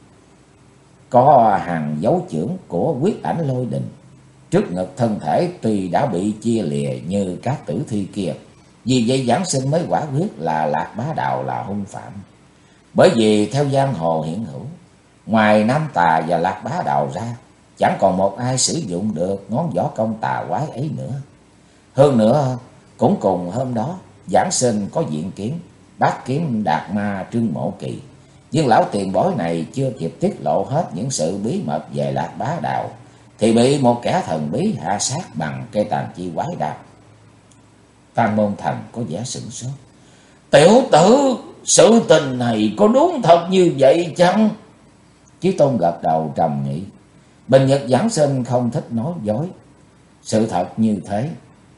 có hàng dấu chưởng của Quyết Ảnh Lôi Đình. Trước ngực thân thể tuy đã bị chia lìa như các tử thi kia, vì vậy giảng sinh mới quả quyết là Lạc Bá Đào là hung phạm. Bởi vì theo giang hồ hiện hữu, ngoài Nam Tà và Lạc Bá Đào ra, chẳng còn một ai sử dụng được ngón võ công tà quái ấy nữa. Hơn nữa, cũng cùng hôm đó, giảng sinh có diện kiến Bác Kiếm Đạt Ma Trương Mộ Kỳ, nhưng lão tiền bối này chưa kịp tiết lộ hết những sự bí mật về Lạc Bá Đào, thì bị một kẻ thần bí hạ sát bằng cây Tàn Chi quái đào. Tàn Môn Thần có vẻ sửng sốt: tiểu tử, sự tình này có đúng thật như vậy chăng? Chí Tôn gật đầu trầm nghĩ: bình nhật giảng sinh không thích nói dối, sự thật như thế,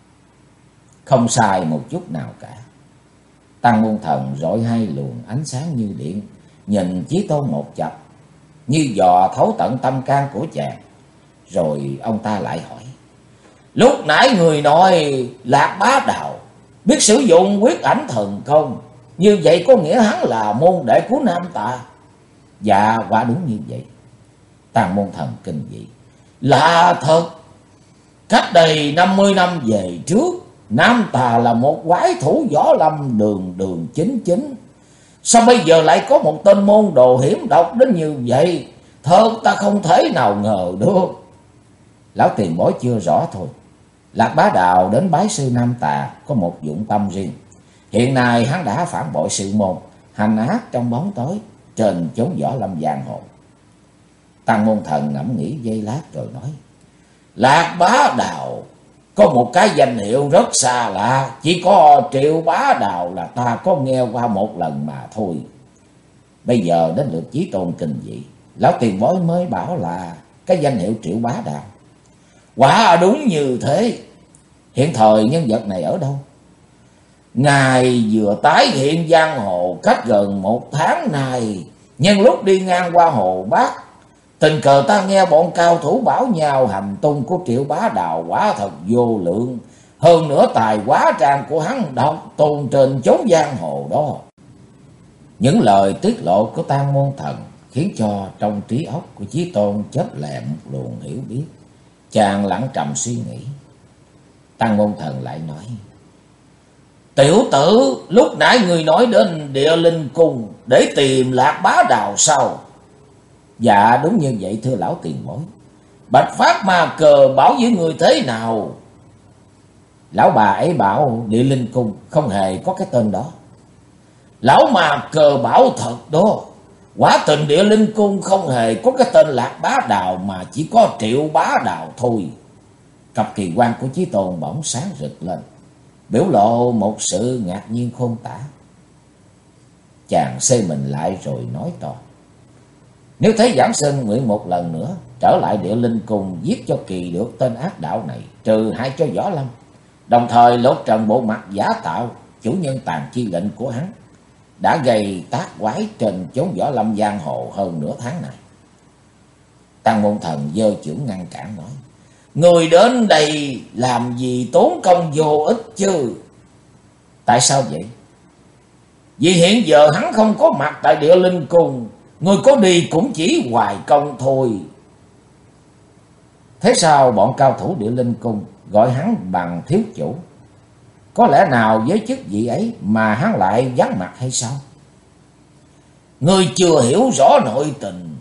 không sai một chút nào cả. Tàn Môn Thần rọi hai luồng ánh sáng như điện, nhìn Chí Tôn một chập, như dò thấu tận tâm can của chàng. Rồi ông ta lại hỏi: lúc nãy người nói Lạc Bá Đào biết sử dụng quyết ảnh thần công, như vậy có nghĩa hắn là môn đệ của Nam Tà? Dạ, quả đúng như vậy. Tàn Môn Thần kinh dị: lạ thật, cách đây 50 năm về trước, Nam Tà là một quái thủ võ lâm đường đường chính chính. Sao bây giờ lại có một tên môn đồ hiểm độc đến như vậy? Thật ta không thể nào ngờ được. Lão tiền bối chưa rõ thôi. Lạc Bá Đào đến bái sư Nam Tà có một dụng tâm riêng. Hiện nay hắn đã phản bội sư môn, hành ác trong bóng tối trên chốn võ lâm giang hồ. Tàn Môn Thần ngẫm nghĩ giây lát rồi nói: Lạc Bá Đào có một cái danh hiệu rất xa lạ, chỉ có Triệu Bá Đào là ta có nghe qua một lần mà thôi. Bây giờ đến lượt Chí Tôn kinh dị, lão tiền bối mới bảo là cái danh hiệu Triệu Bá Đào. Quả đúng như thế. Hiện thời nhân vật này ở đâu? Ngài vừa tái hiện giang hồ cách gần 1 tháng nay, nhân lúc đi ngang qua hồ Bắc Tình cờ ta nghe bọn cao thủ bảo nhau hành tung của Triệu Bá Đào quả thật vô lượng. Hơn nữa tài quá trang của hắn độc tôn trên chốn giang hồ đó. Những lời tiết lộ của Tang Môn Thần khiến cho trong trí óc của Chí Tôn chớp lẹ một luồng hiểu biết. Chàng lặng trầm suy nghĩ. Tang Môn Thần lại nói: Tiểu tử, lúc nãy người nói đến Địa Linh Cung để tìm Lạc Bá Đào sao? Dạ đúng như vậy thưa lão tiền bối. Bạch Phát Ma Cờ bảo với người thế nào? Lão bà ấy bảo Địa Linh Cung không hề có cái tên đó. Lão Ma Cờ bảo thật đó. Quả tình Địa Linh Cung không hề có cái tên Lạc Bá Đào, mà chỉ có Triệu Bá Đào thôi. Cặp kỳ quan của Chí Tôn bỗng sáng rực lên, biểu lộ một sự ngạc nhiên khôn tả. Chàng xây mình lại rồi nói to: Nếu thế Giảng Sinh nguyện một lần nữa trở lại Địa Linh Cung, giết cho kỳ được tên ác đạo này, trừ hại cho Võ Lâm, đồng thời lột trần bộ mặt giả tạo chủ nhân tàn chi lệnh của hắn đã gây tác quái trên chốn Võ Lâm giang hồ hơn nửa tháng này. Tang Môn Thần giơ chưởng ngăn cản nói: Người đến đây làm gì tốn công vô ích chứ? Tại sao vậy? Vì hiện giờ hắn không có mặt tại Địa Linh Cung, người có đi cũng chỉ hoài công thôi. Thế sao bọn cao thủ Địa Linh Cung gọi hắn bằng thiếu chủ? Có lẽ nào với chức vị ấy mà hắn lại vắng mặt hay sao? Người chưa hiểu rõ nội tình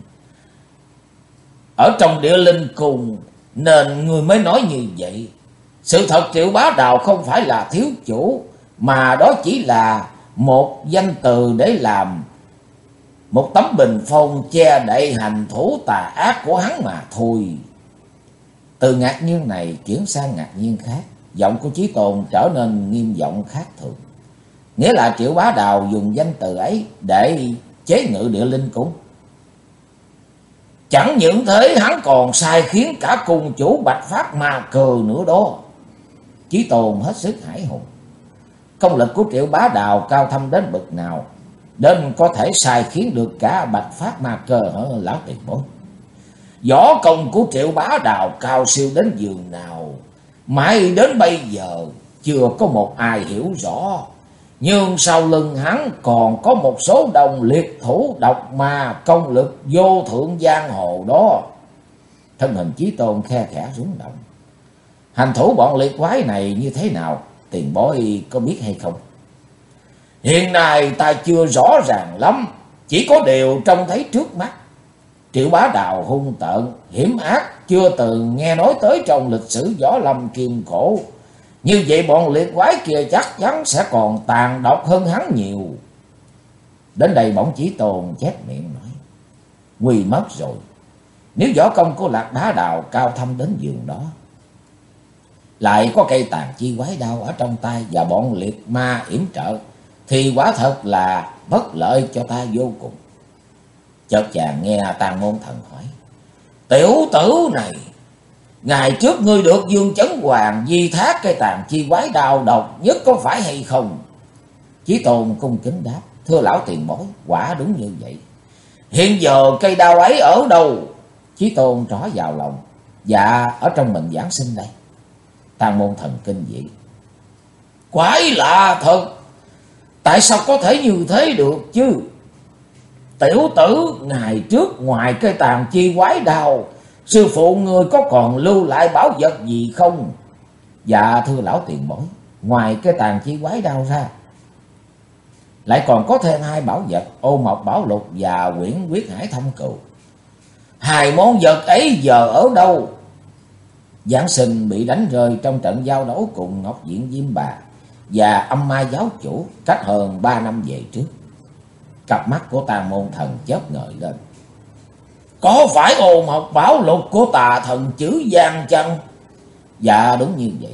ở trong Địa Linh Cung nên người mới nói như vậy. Sự thật Triệu Bá Đào không phải là thiếu chủ, mà đó chỉ là một danh từ để làm một tấm bình phong che đậy hành thủ tà ác của hắn mà thôi. Từ ngạc nhiên này chuyển sang ngạc nhiên khác, giọng của Chí Tôn trở nên nghiêm giọng khác thường. Nghĩa là Triệu Bá Đào dùng danh từ ấy để chế ngự Địa Linh Cung. Chẳng những thế, hắn còn sai khiến cả cung chủ Bạch Phát Ma Cờ nữa đó. Chí Tôn hết sức hãi hùng. Công lực của Triệu Bá Đào cao thâm đến bậc nào đến có thể sai khiến được cả Bạch Phát Ma Cờ hả lão tiền bối? Võ công của Triệu Bá Đào cao siêu đến giường nào mãi đến bây giờ chưa có một ai hiểu rõ. Nhưng sau lưng hắn còn có một số đồng liệt thủ độc mà công lực vô thượng giang hồ đó. Thân hình Chí Tôn khe khẽ rung động. Hành thủ bọn liệt quái này như thế nào, tiền bối có biết hay không? Hiện nay ta chưa rõ ràng lắm, chỉ có điều trông thấy trước mắt. Triệu Bá Đào hung tợn, hiểm ác, chưa từng nghe nói tới trong lịch sử Võ Lâm kiên cổ. Như vậy bọn liệt quái kia chắc chắn sẽ còn tàn độc hơn hắn nhiều. Đến đây bỗng Chí Tôn chép miệng nói: Nguy mất rồi. Nếu võ công của Lạc Bá Đào cao thâm đến giường đó, lại có cây tàn chi quái đao ở trong tay và bọn liệt ma yểm trợ, thì quả thật là bất lợi cho ta vô cùng. Chợt chàng nghe Tang Môn Thần hỏi: Tiểu tử này, ngày trước ngươi được Dương Chấn Hoàng di thác cây tàn chi quái đao độc nhất có phải hay không? Chí Tôn cung kính đáp: Thưa lão tiền bối, quả đúng như vậy. Hiện giờ cây đao ấy ở đâu? Chí Tôn trỏ vào lòng: Dạ ở trong mình Giảng Sinh đây. Tang Môn Thần kinh dị: Quái lạ thật, tại sao có thể như thế được chứ? Tiểu tử, ngày trước ngoài cây tàn chi quái đao, sư phụ người có còn lưu lại bảo vật gì không? Dạ thưa lão tiền bối, ngoài cây tàn chi quái đao ra, lại còn có thêm 2 bảo vật, Ô Mộc Bảo Lục và Quyển Quyết Hải Thâm Cừu. 2 món vật ấy giờ ở đâu? Giảng Sinh bị đánh rơi trong trận giao đấu cùng Ngọc Diện Diêm Bà và Âm Ma giáo chủ cách hơn 3 năm về trước. Cặp mắt của Tang Môn Thần chớp ngời lên: Có phải Ô Mộc Bảo Lục của tà thần chữ Giang chăng? Dạ đúng như vậy.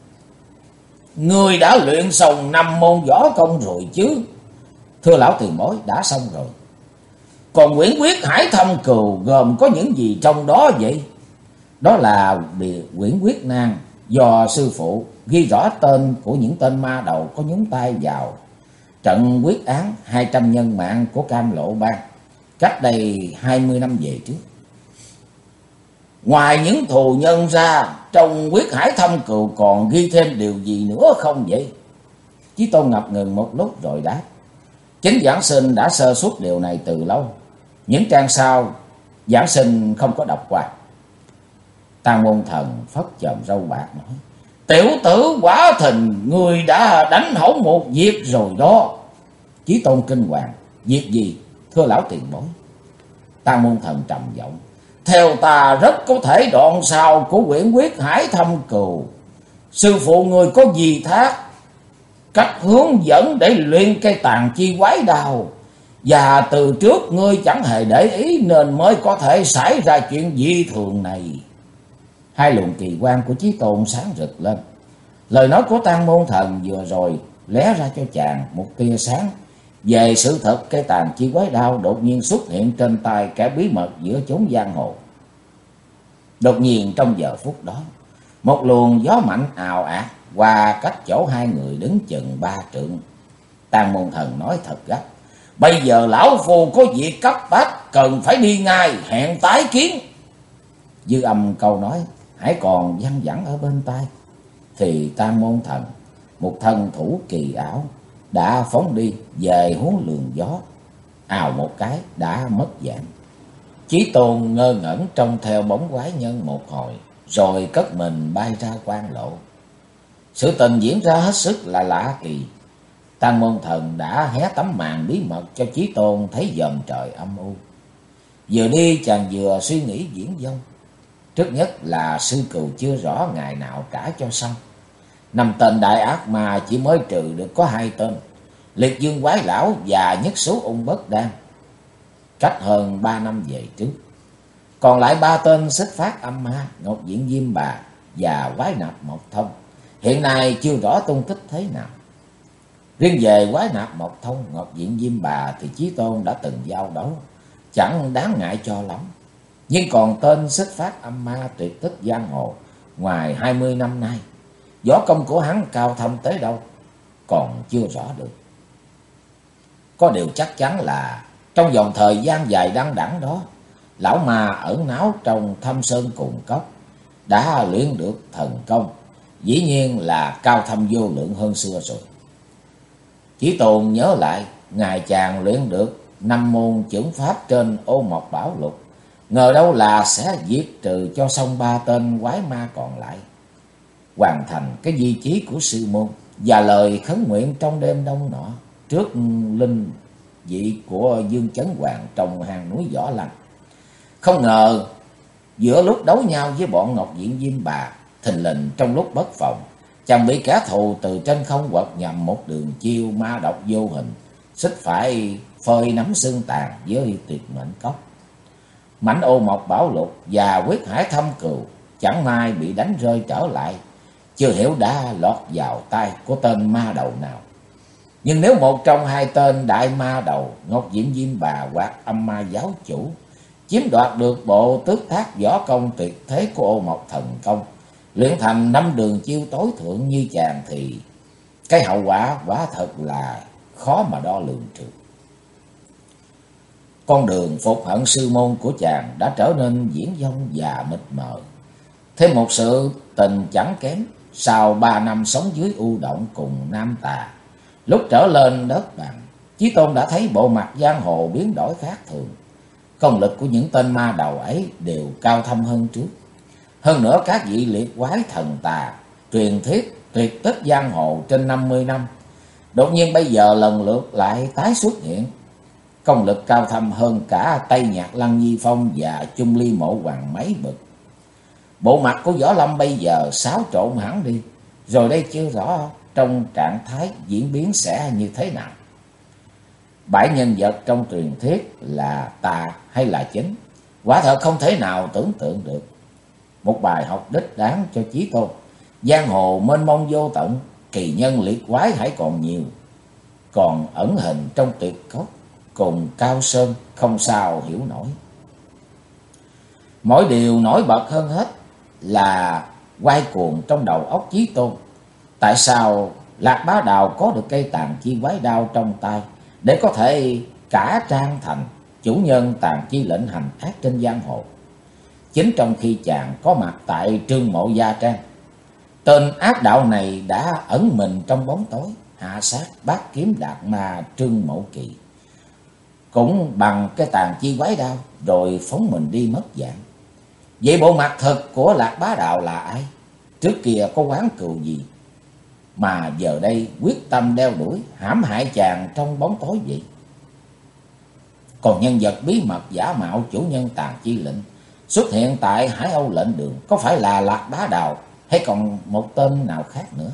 Ngươi đã luyện xong 5 môn võ công rồi chứ? Thưa lão tiền bối, đã xong rồi. Còn Quyển Quyết Hải Thâm Cừu gồm có những gì trong đó vậy? Đó là quyển quyết nan do sư phụ ghi rõ tên của những tên ma đầu có nhúng tay vào trận quyết án 200 nhân mạng của Cam Lộ Bang cách đây 20 năm về trước. Ngoài những thù nhân ra, trong quyết hải thâm cừu còn ghi thêm điều gì nữa không vậy? Chí Tôn ngập ngừng một lúc rồi đáp. Chính giảng sinh đã sơ suất điều này từ lâu. Những trang sau giảng sinh không có đọc qua. Tang Môn Thần phất chòm râu bạc nói. Tiểu tử quả thình người đã đánh hỏng một việc rồi đó. Chí Tôn kinh hoàng. Việc gì thưa lão tiền bối? Tang Môn Thần trầm giọng. Theo ta rất có thể đoạn sau của quyển quyết hải thâm cừu, sư phụ người có gì thác cách hướng dẫn để luyện cây tàn chi quái đao, và từ trước ngươi chẳng hề để ý nên mới có thể xảy ra chuyện dị thường này. Hai luồng kỳ quan của Chí Tôn sáng rực lên. Lời nói của Tang Môn Thần vừa rồi lóe ra cho chàng một tia sáng về sự thật cây tàn chi quái đao đột nhiên xuất hiện trên tay kẻ bí mật giữa chốn giang hồ. Đột nhiên trong giờ phút đó, một luồng gió mạnh ào ạt qua cách chỗ hai người đứng chừng 3 trượng. Tang Môn Thần nói thật gấp. Bây giờ lão phu có việc cấp bách cần phải đi ngay, hẹn tái kiến. Dư âm câu nói hãy còn văng vẳng ở bên tai, thì Tang Môn Thần, một thân thủ kỳ ảo, đã phóng đi về huống lường gió. Ào một cái đã mất dạng. Chí Tôn ngơ ngẩn trông theo bóng quái nhân một hồi, rồi cất mình bay ra quan lộ. Sự tình diễn ra hết sức là lạ kỳ. Tang Môn Thần đã hé tấm màn bí mật cho Chí Tôn thấy dòm trời âm u. Vừa đi chàng vừa suy nghĩ viển vông. Trước nhất là sư cừu chưa rõ ngày nào trả cho xong. 5 tên đại ác ma chỉ mới trừ được có 2 tên, Liệt Dương Quái Lão và Nhất Số Ung Bất Đan, cách hơn 3 năm về trước. Còn lại 3 tên Xích Phát Âm Ma, Ngọc Diện Diêm Bà và Quái Nạp Mộc Thông, hiện nay chưa rõ tung tích thế nào. Riêng về Quái Nạp Mộc Thông, Ngọc Diện Diêm Bà thì Chí Tôn đã từng giao đấu, chẳng đáng ngại cho lắm. Nhưng còn tên Xích Phát Âm Ma tuyệt tích giang hồ ngoài 20 năm nay, võ công của hắn cao thâm tới đâu còn chưa rõ được. Có điều chắc chắn là trong vòng thời gian dài đăng đẵng đó, lão ma ẩn náu trong Thâm Sơn Cùng Cốc đã luyện được thần công, dĩ nhiên là cao thâm vô lượng hơn xưa rồi. Chí Tôn nhớ lại ngài chàng luyện được 5 môn chưởng pháp trên Ô Mộc Bảo Lục, ngờ đâu là sẽ diệt trừ cho xong 3 tên quái ma còn lại, hoàn thành cái di chí của sư môn và lời khấn nguyện trong đêm đông nọ trước linh vị của Dương Chấn Hoàng trong hang núi Võ Lăng. Không ngờ giữa lúc đấu nhau với bọn Ngọc Diện Diêm Bà, thình lình trong lúc bất phòng, chàng bị kẻ thù từ trên không quật nhầm một đường chiêu ma độc vô hình, xích phải phơi nắm xương tàn với tuyệt mệnh cốc. Mảnh Ô Mộc Bảo Lục và quyết hải thâm cừu chẳng may bị đánh rơi trở lại, chưa hiểu đã lọt vào tay của tên ma đầu nào. Nhưng nếu một trong 2 tên đại ma đầu Ngọc Diện Diêm Bà hoặc Âm Ma giáo chủ chiếm đoạt được bộ tước thác võ công tuyệt thế của Ô Mộc thần công, luyện thành 5 đường chiêu tối thượng như chàng, thì cái hậu quả quả thật là khó mà đo lường được. Con đường phục hận sư môn của chàng đã trở nên viển vông và mịt mờ. Thêm một sự tình chẳng kém, sau 3 năm sống dưới u động cùng Nam Tà, lúc trở lên đất bằng, Chí Tôn đã thấy bộ mặt giang hồ biến đổi khác thường. Công lực của những tên ma đầu ấy đều cao thâm hơn trước. Hơn nữa các vị liệt quái thần tà truyền thuyết tuyệt tích giang hồ trên 50 năm, đột nhiên bây giờ lần lượt lại tái xuất hiện. Công lực cao thâm hơn cả Tây Nhạc Lăng Nhi Phong và Chung Ly Mộ Hoàng mấy bậc. Bộ mặt của Võ Lâm bây giờ xáo trộn hẳn đi, rồi đây chưa rõ trong trạng thái diễn biến sẽ như thế nào. 7 nhân vật trong truyền thuyết là tà hay là chính, quả thật không thể nào tưởng tượng được. Một bài học đích đáng cho Chí Tôn. Giang hồ mênh mông vô tận, kỳ nhân liệt quái hãy còn nhiều, còn ẩn hình trong tuyệt cốc cùng Cao Sơn không sao hiểu nổi. Mỗi điều nổi bật hơn hết là quay cuồng trong đầu óc Chí Tôn. Tại sao Lạc Bá Đào có được cây tàn chi quái đao trong tay để có thể cả trang thành chủ nhân tàn chi lệnh hành ác trên giang hồ? chính trong khi chàng có mặt tại Trương Mộ Gia Trang. Tên ác đạo này đã ẩn mình trong bóng tối, hạ sát bát kiếm đạt ma Trương Mộ Kỳ, cũng bằng cái tàn chi quái đao, rồi phóng mình đi mất dạng. Vậy bộ mặt thật của Lạc Bá Đạo là ai? Trước kia có oán cừu gì mà giờ đây quyết tâm đeo đuổi hãm hại chàng trong bóng tối vậy? Còn nhân vật bí mật giả mạo chủ nhân Tàn Chi lệnh xuất hiện tại Hải Âu lệnh đường, có phải là Lạc Bá Đạo hay còn một tên nào khác nữa?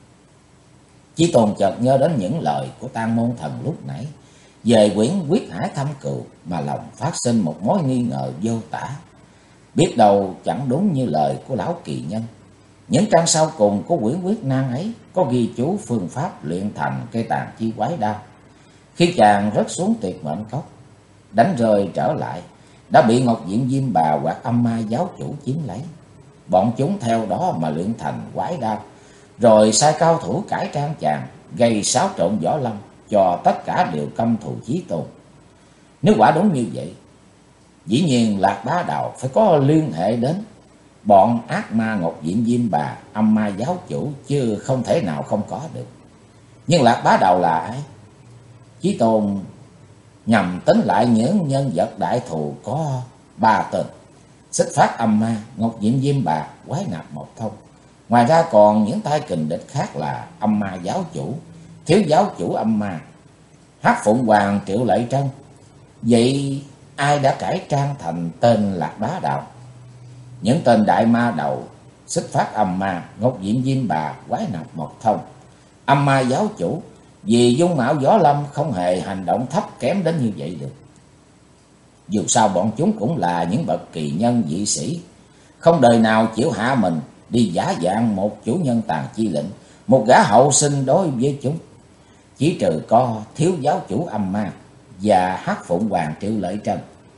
Chí Tôn chợt nhớ đến những lời của Tang Môn Thần lúc nãy về quyển Quyết Hải Thâm Cừu, mà lòng phát sinh một mối nghi ngờ vô tả. Biết đâu chẳng đúng như lời của lão kỳ nhân. Những trang sau cùng của quyển Quyết Nan ấy có ghi chú phương pháp luyện thành cây tàn chi quái đao. Khi chàng rớt xuống tuyệt mệnh cốc, đánh rơi trở lại, đã bị Ngọc Diện Diêm Bà hoặc Âm Ma giáo chủ chiếm lấy. Bọn chúng theo đó mà luyện thành quái đao, rồi sai cao thủ cải trang chàng, gây xáo trộn võ lâm, cho tất cả đều căm thù Chí Tôn. Nếu quả đúng như vậy, dĩ nhiên Lạc Bá Đạo phải có liên hệ đến bọn ác ma Ngọc Diện Diêm Bà, Âm Ma giáo chủ, chứ không thể nào không có được. Nhưng Lạc Bá Đạo là ai? Chí Tôn nhằm tính lại những nhân vật đại thù có 3 tên: Xích Phát Âm Ma, Ngọc Diện Diêm Bà, Quái Nạp Mộc Thông. Ngoài ra còn những tay kình địch khác là Âm Ma giáo chủ, Thiếu giáo chủ Âm Ma, Hắc Phụng Hoàng, Triệu Lệ Trân. Vậy ai đã cải trang thành tên Lạc Bá Đạo? Những tên đại ma đầu Xích Phát Âm Ma, Ngọc Diện Diêm Bà, Quái Nạp Mộc Thông, Âm Ma giáo chủ, vì dung mạo võ lâm không hề hành động thấp kém đến như vậy được. Dù sao bọn chúng cũng là những bậc kỳ nhân dị sĩ, không đời nào chịu hạ mình đi giả dạng một chủ nhân Tàn Chi lệnh, một gã hậu sinh đối với chúng. Chỉ trừ có Thiếu giáo chủ Âm Ma và Hắc Phụng Hoàng, Triệu Lệ Trân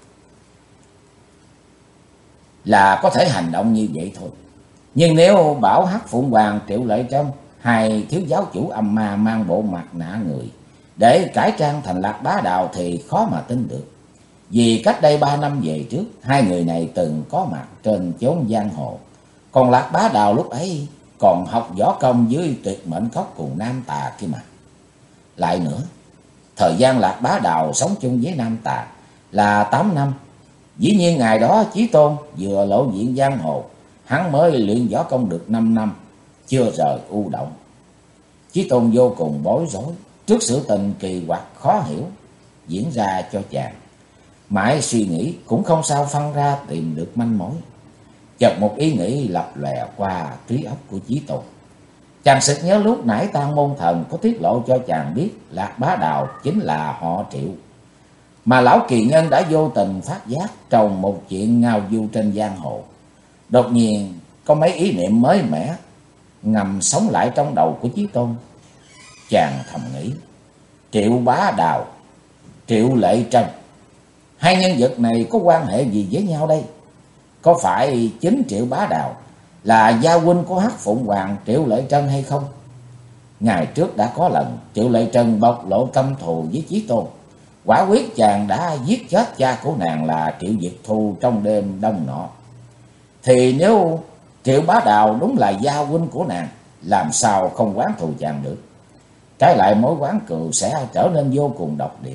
là có thể hành động như vậy thôi. Nhưng nếu bảo Hắc Phụng Hoàng, Triệu Lệ Trân hay Thiếu giáo chủ Âm Ma mang bộ mặt nạ người để cải trang thành Lạc Bá Đạo thì khó mà tin được. Vì cách đây 3 năm về trước, hai người này từng có mặt trên chốn giang hồ. Còn Lạc Bá Đạo lúc ấy còn học võ công dưới Tuyệt Mệnh Cốc cùng Nam Tà kia mà. Lại nữa, thời gian Lạc Bá Đạo sống chung với Nam Tà là 8 năm. Dĩ nhiên ngày đó Chí Tôn vừa lộ diện giang hồ, hắn mới luyện võ công được 5 năm, chưa rời U Động. Chí Tôn vô cùng bối rối trước sự tình kỳ quặc khó hiểu diễn ra cho chàng. Mãi suy nghĩ cũng không sao phân ra tìm được manh mối. Chợt một ý nghĩ lập lòe qua trí óc của Chí Tôn. Chàng sực nhớ lúc nãy Tang Môn Thần có tiết lộ cho chàng biết Lạc Bá Đạo chính là họ Triệu, mà lão kỳ nhân đã vô tình phát giác trong một chuyện ngao du trên giang hồ. Đột nhiên có mấy ý niệm mới mẻ ngầm sống lại trong đầu của Chí Tôn. Chàng thầm nghĩ, Triệu Bá Đạo, Triệu Lệ Trân, hai nhân vật này có quan hệ gì với nhau đây? Có phải chính Triệu Bá Đạo là gia huynh của Hắc Phụng Hoàng, Triệu Lệ Trân hay không? Ngày trước đã có lần Triệu Lệ Trân bộc lộ căm thù với Chí Tôn, quả quyết chàng đã giết chết cha của nàng là Triệu Diệt Thu trong đêm đông nọ. Thì nếu Triệu Bá Đạo đúng là gia huynh của nàng, làm sao không oán thù chàng được? Trái lại mối oán cừu sẽ trở nên vô cùng độc địa.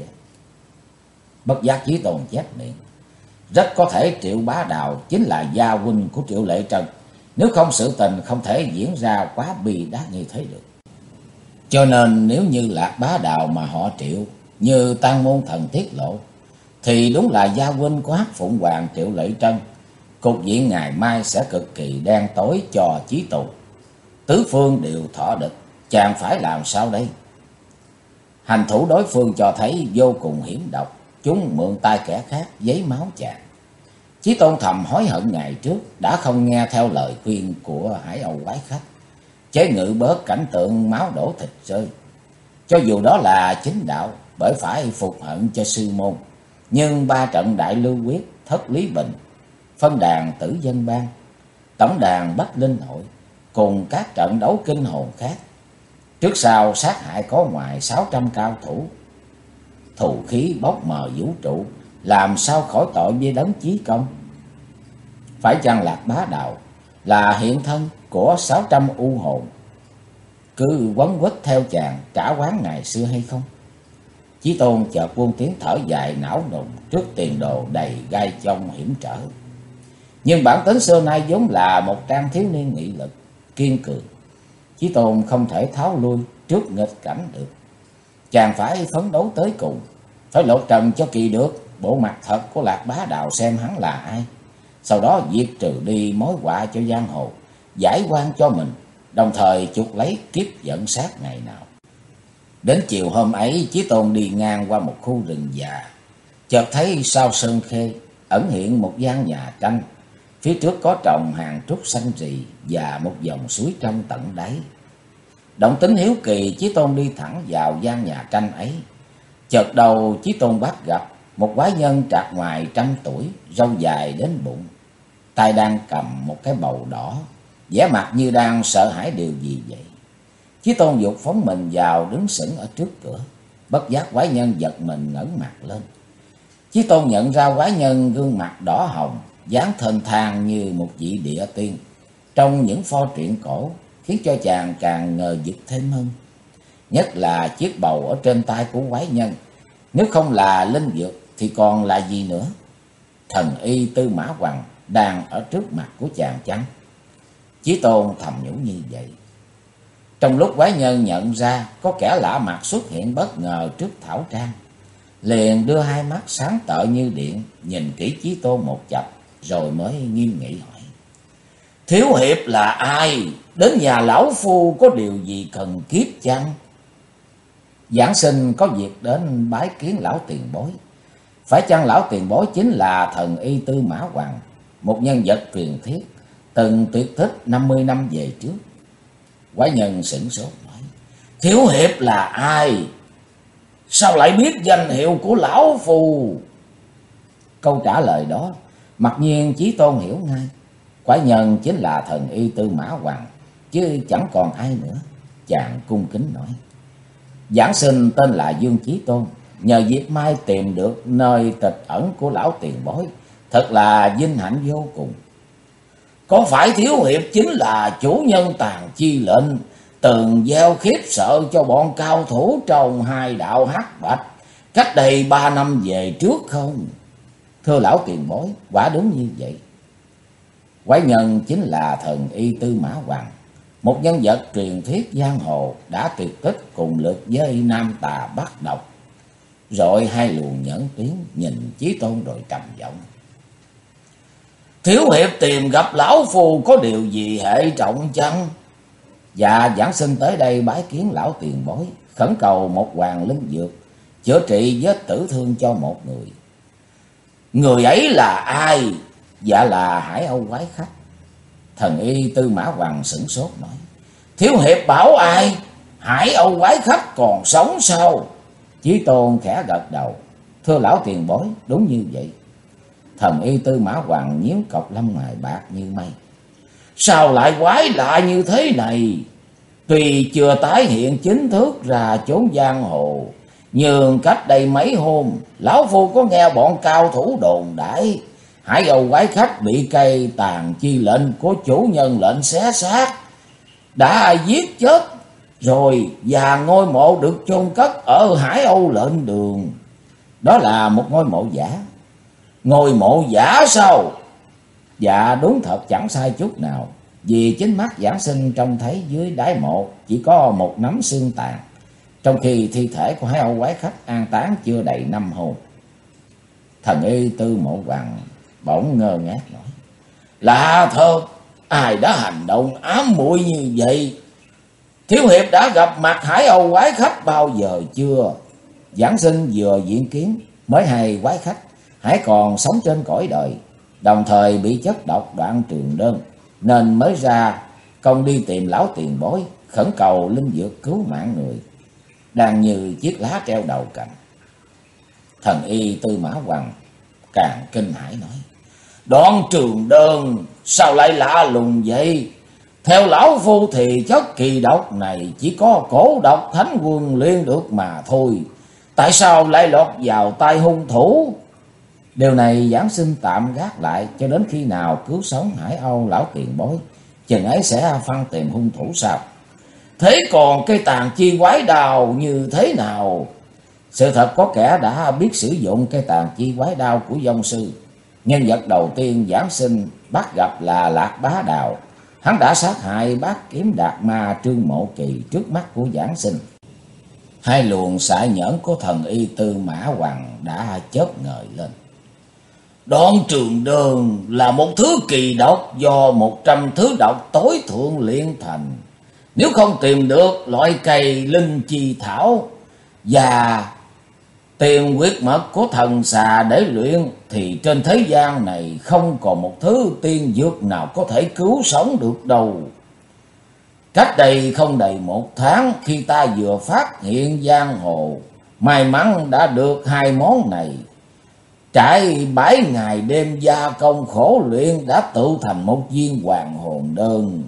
Bất giác Chí Tôn chép miệng, rất có thể Triệu Bá Đạo chính là gia huynh của Triệu Lệ Trân, nếu không sự tình không thể diễn ra quá bi đát như thế được. Cho nên nếu như Lạc Bá Đạo mà họ Triệu như Tang Môn Thần tiết lộ, thì đúng là gia huynh của Hắc Phụng Hoàng, Triệu Lệ Trân. Cục diện ngày mai sẽ cực kỳ đen tối cho Chí Tôn. Tứ phương đều thọ địch, chàng phải làm sao đây? Hành thủ đối phương cho thấy vô cùng hiểm độc, chúng mượn tay kẻ khác giấy máu chàng. Chí Tôn thầm hối hận ngày trước đã không nghe theo lời khuyên của Hải Âu quái khách, chế ngự bớt cảnh tượng máu đổ thịt rơi. Cho dù đó là chính đạo, bởi phải phục hận cho sư môn, nhưng 3 trận Đại Lưu Quyết, Thất Lý Bình, phân đàn Tử Dân Bang, tổng đàn Bách Linh Hội cùng các trận đấu kinh hồn khác, trước sau sát hại có ngoài 600 cao thủ, thù khí bốc mờ vũ trụ, làm sao khỏi tội với đấng chí công. Phải chăng Lạc Bá Đạo là hiện thân của 600 u hồn cứ quấn quýt theo chàng trả quán ngày xưa hay không? Chí Tôn chợt buông tiếng thở dài não nùng trước tiền đồ đầy gai chông hiểm trở. Nhưng bản tính xưa nay vốn là một trang thiếu niên nghị lực, kiên cường. Chí Tôn không thể tháo lui trước nghịch cảnh được. Chàng phải phấn đấu tới cùng, phải lột trần cho kỳ được bộ mặt thật của Lạc Bá Đạo xem hắn là ai. Sau đó diệt trừ đi mối họa cho giang hồ, giải oan cho mình, đồng thời chuộc lấy kiếp dẫn sát ngày nào. Đến chiều hôm ấy, Chí Tôn đi ngang qua một khu rừng già, chợt thấy sau sơn khê ẩn hiện một gian nhà tranh. Phía trước có trồng hàng trúc xanh rì và một dòng suối trong tận đáy. Động tính hiếu kỳ, Chí Tôn đi thẳng vào gian nhà tranh ấy. Chợt đầu Chí Tôn bắt gặp một quái nhân trạc ngoài 100 tuổi, râu dài đến bụng, tay đang cầm một cái bầu đỏ, vẻ mặt như đang sợ hãi điều gì vậy. Chí Tôn dục phóng mình vào đứng sững ở trước cửa. Bất giác quái nhân giật mình ngẩng mặt lên. Chí Tôn nhận ra quái nhân gương mặt đỏ hồng, dáng thênh thang như một vị địa tiên trong những pho truyện cổ, khiến cho chàng càng ngờ vực thêm hơn. Nhất là chiếc bầu ở trên tay của quái nhân, nếu không là linh dược thì còn là gì nữa? Thần y Tư Mã Hoằng đang ở trước mặt của chàng chăng? Chí Tôn thầm nhủ như vậy. Trong lúc quái nhân nhận ra có kẻ lạ mặt xuất hiện bất ngờ trước thảo trang, liền đưa hai mắt sáng tợ như điện nhìn kỹ Chí Tôn một chập, rồi mới nghiêm nghị hỏi: Thiếu hiệp là ai? Đến nhà lão phu có điều gì cần kiếp chăng? Giảng sinh có việc đến bái kiến lão tiền bối. Phải chăng lão tiền bối chính là thần y Tư Mã Hoằng, một nhân vật truyền thuyết từng tuyệt tích 50 năm về trước? Quái nhân sửng sốt nói: Thiếu hiệp là ai? Sao lại biết danh hiệu của lão phu? Câu trả lời đó mặc nhiên Chí Tôn hiểu ngay. Quái nhân chính là thần y Tư Mã Hoằng, chứ chẳng còn ai nữa. Chàng cung kính nói: Giảng sinh tên là Dương Chí Tôn, nhờ dịp mai tìm được nơi tịch ẩn của lão tiền bối, thật là vinh hạnh vô cùng. Có phải thiếu hiệp chính là chủ nhân Tàn Chi lệnh, từng gieo khiếp sợ cho bọn cao thủ trong hai đạo hắc bạch cách đây 3 năm về trước không? Thưa lão tiền bối, quả đúng như vậy. Quái nhân chính là thần y Tư Mã Hoằng, một nhân vật truyền thuyết giang hồ đã tuyệt tích cùng lực với Nam Tà Bắc Độc. Rồi hai luồng nhẫn tiếng nhìn Chí Tôn rồi trầm giọng: Thiếu hiệp tìm gặp lão phu có điều gì hệ trọng chăng? Dạ, giảng sinh tới đây bái kiến lão tiền bối, khẩn cầu một hoàng linh dược chữa trị vết tử thương cho một người. Người ấy là ai? Dạ là Hải Âu quái khách. Thần y Tư Mã Hoằng sửng sốt nói: Thiếu hiệp bảo ai? Hải Âu quái khách còn sống sao? Chí Tôn khẽ gật đầu: Thưa lão tiền bối, đúng như vậy. Thần y Tư Mã Hoằng nhíu cọc lông mày bạc như mây: Sao lại quái lạ như thế này? Tuy chưa tái hiện chính thức ra chốn giang hồ, nhưng cách đây mấy hôm, lão phu có nghe bọn cao thủ đồn đãi Hải Âu quái khách bị cây Tàn Chi lệnh của chủ nhân lệnh xé xác đã giết chết rồi, và ngôi mộ được chôn cất ở Hải Âu lệnh đường. Đó là một ngôi mộ giả. Ngôi mộ giả sao? Dạ đúng thật chẳng sai chút nào, vì chính mắt giảng sinh trông thấy dưới đáy mộ chỉ có một nắm xương tàn, trong khi thi thể của Hải Âu quái khách an táng chưa đầy 5 hôm. Thần y Tư Mã Hoằng bỗng ngơ ngác nói: Lạ thật, ai đã hành động ám muội như vậy? Thiếu hiệp đã gặp mặt Hải Âu quái khách bao giờ chưa? Giảng sinh vừa diễn kiến mới hay quái khách hãy còn sống trên cõi đời, đồng thời bị chất độc đoạn trường đơn, nên mới ra công đi tìm lão tiền bối, khẩn cầu linh dược cứu mạng người, đang như chiếc lá treo đầu cành. Thần y Tư Mã Hoằng càng kinh hãi nói: Đoạn trường đơn sao lại lạ lùng vậy? Theo lão phu thì chất kỳ độc này chỉ có cổ độc Thánh Quân luyện được mà thôi, tại sao lại lọt vào tay hung thủ? Điều này giảng sinh tạm gác lại cho đến khi nào cứu sống Hải Âu lão tiền bối, chừng ấy sẽ phân tìm hung thủ sao. Thế còn cây tàn chi quái đao như thế nào? Sự thật có kẻ đã biết sử dụng cây tàn chi quái đao của Vong Sư. Nhân vật đầu tiên giảng sinh bắt gặp là Lạc Bá Đào. Hắn đã sát hại bác kiếm đạt ma Trương Mộ Kỳ trước mắt của giảng sinh. Hai luồng xạ nhẫn của thần y Tư Mã Hoàng đã chớp ngời lên. Đoạn trường đơn là một thứ kỳ độc do 100 thứ độc tối thượng luyện thành. Nếu không tìm được loại cây linh chi thảo và tiền huyết mật của thần xà để luyện thì trên thế gian này không còn một thứ tiên dược nào có thể cứu sống được đâu. Cách đây không đầy 1 tháng, khi ta vừa phát hiện giang hồ, may mắn đã được 2 món này. Trải 7 ngày đêm gia công khổ luyện đã tự thành một viên hoàng hồn đơn.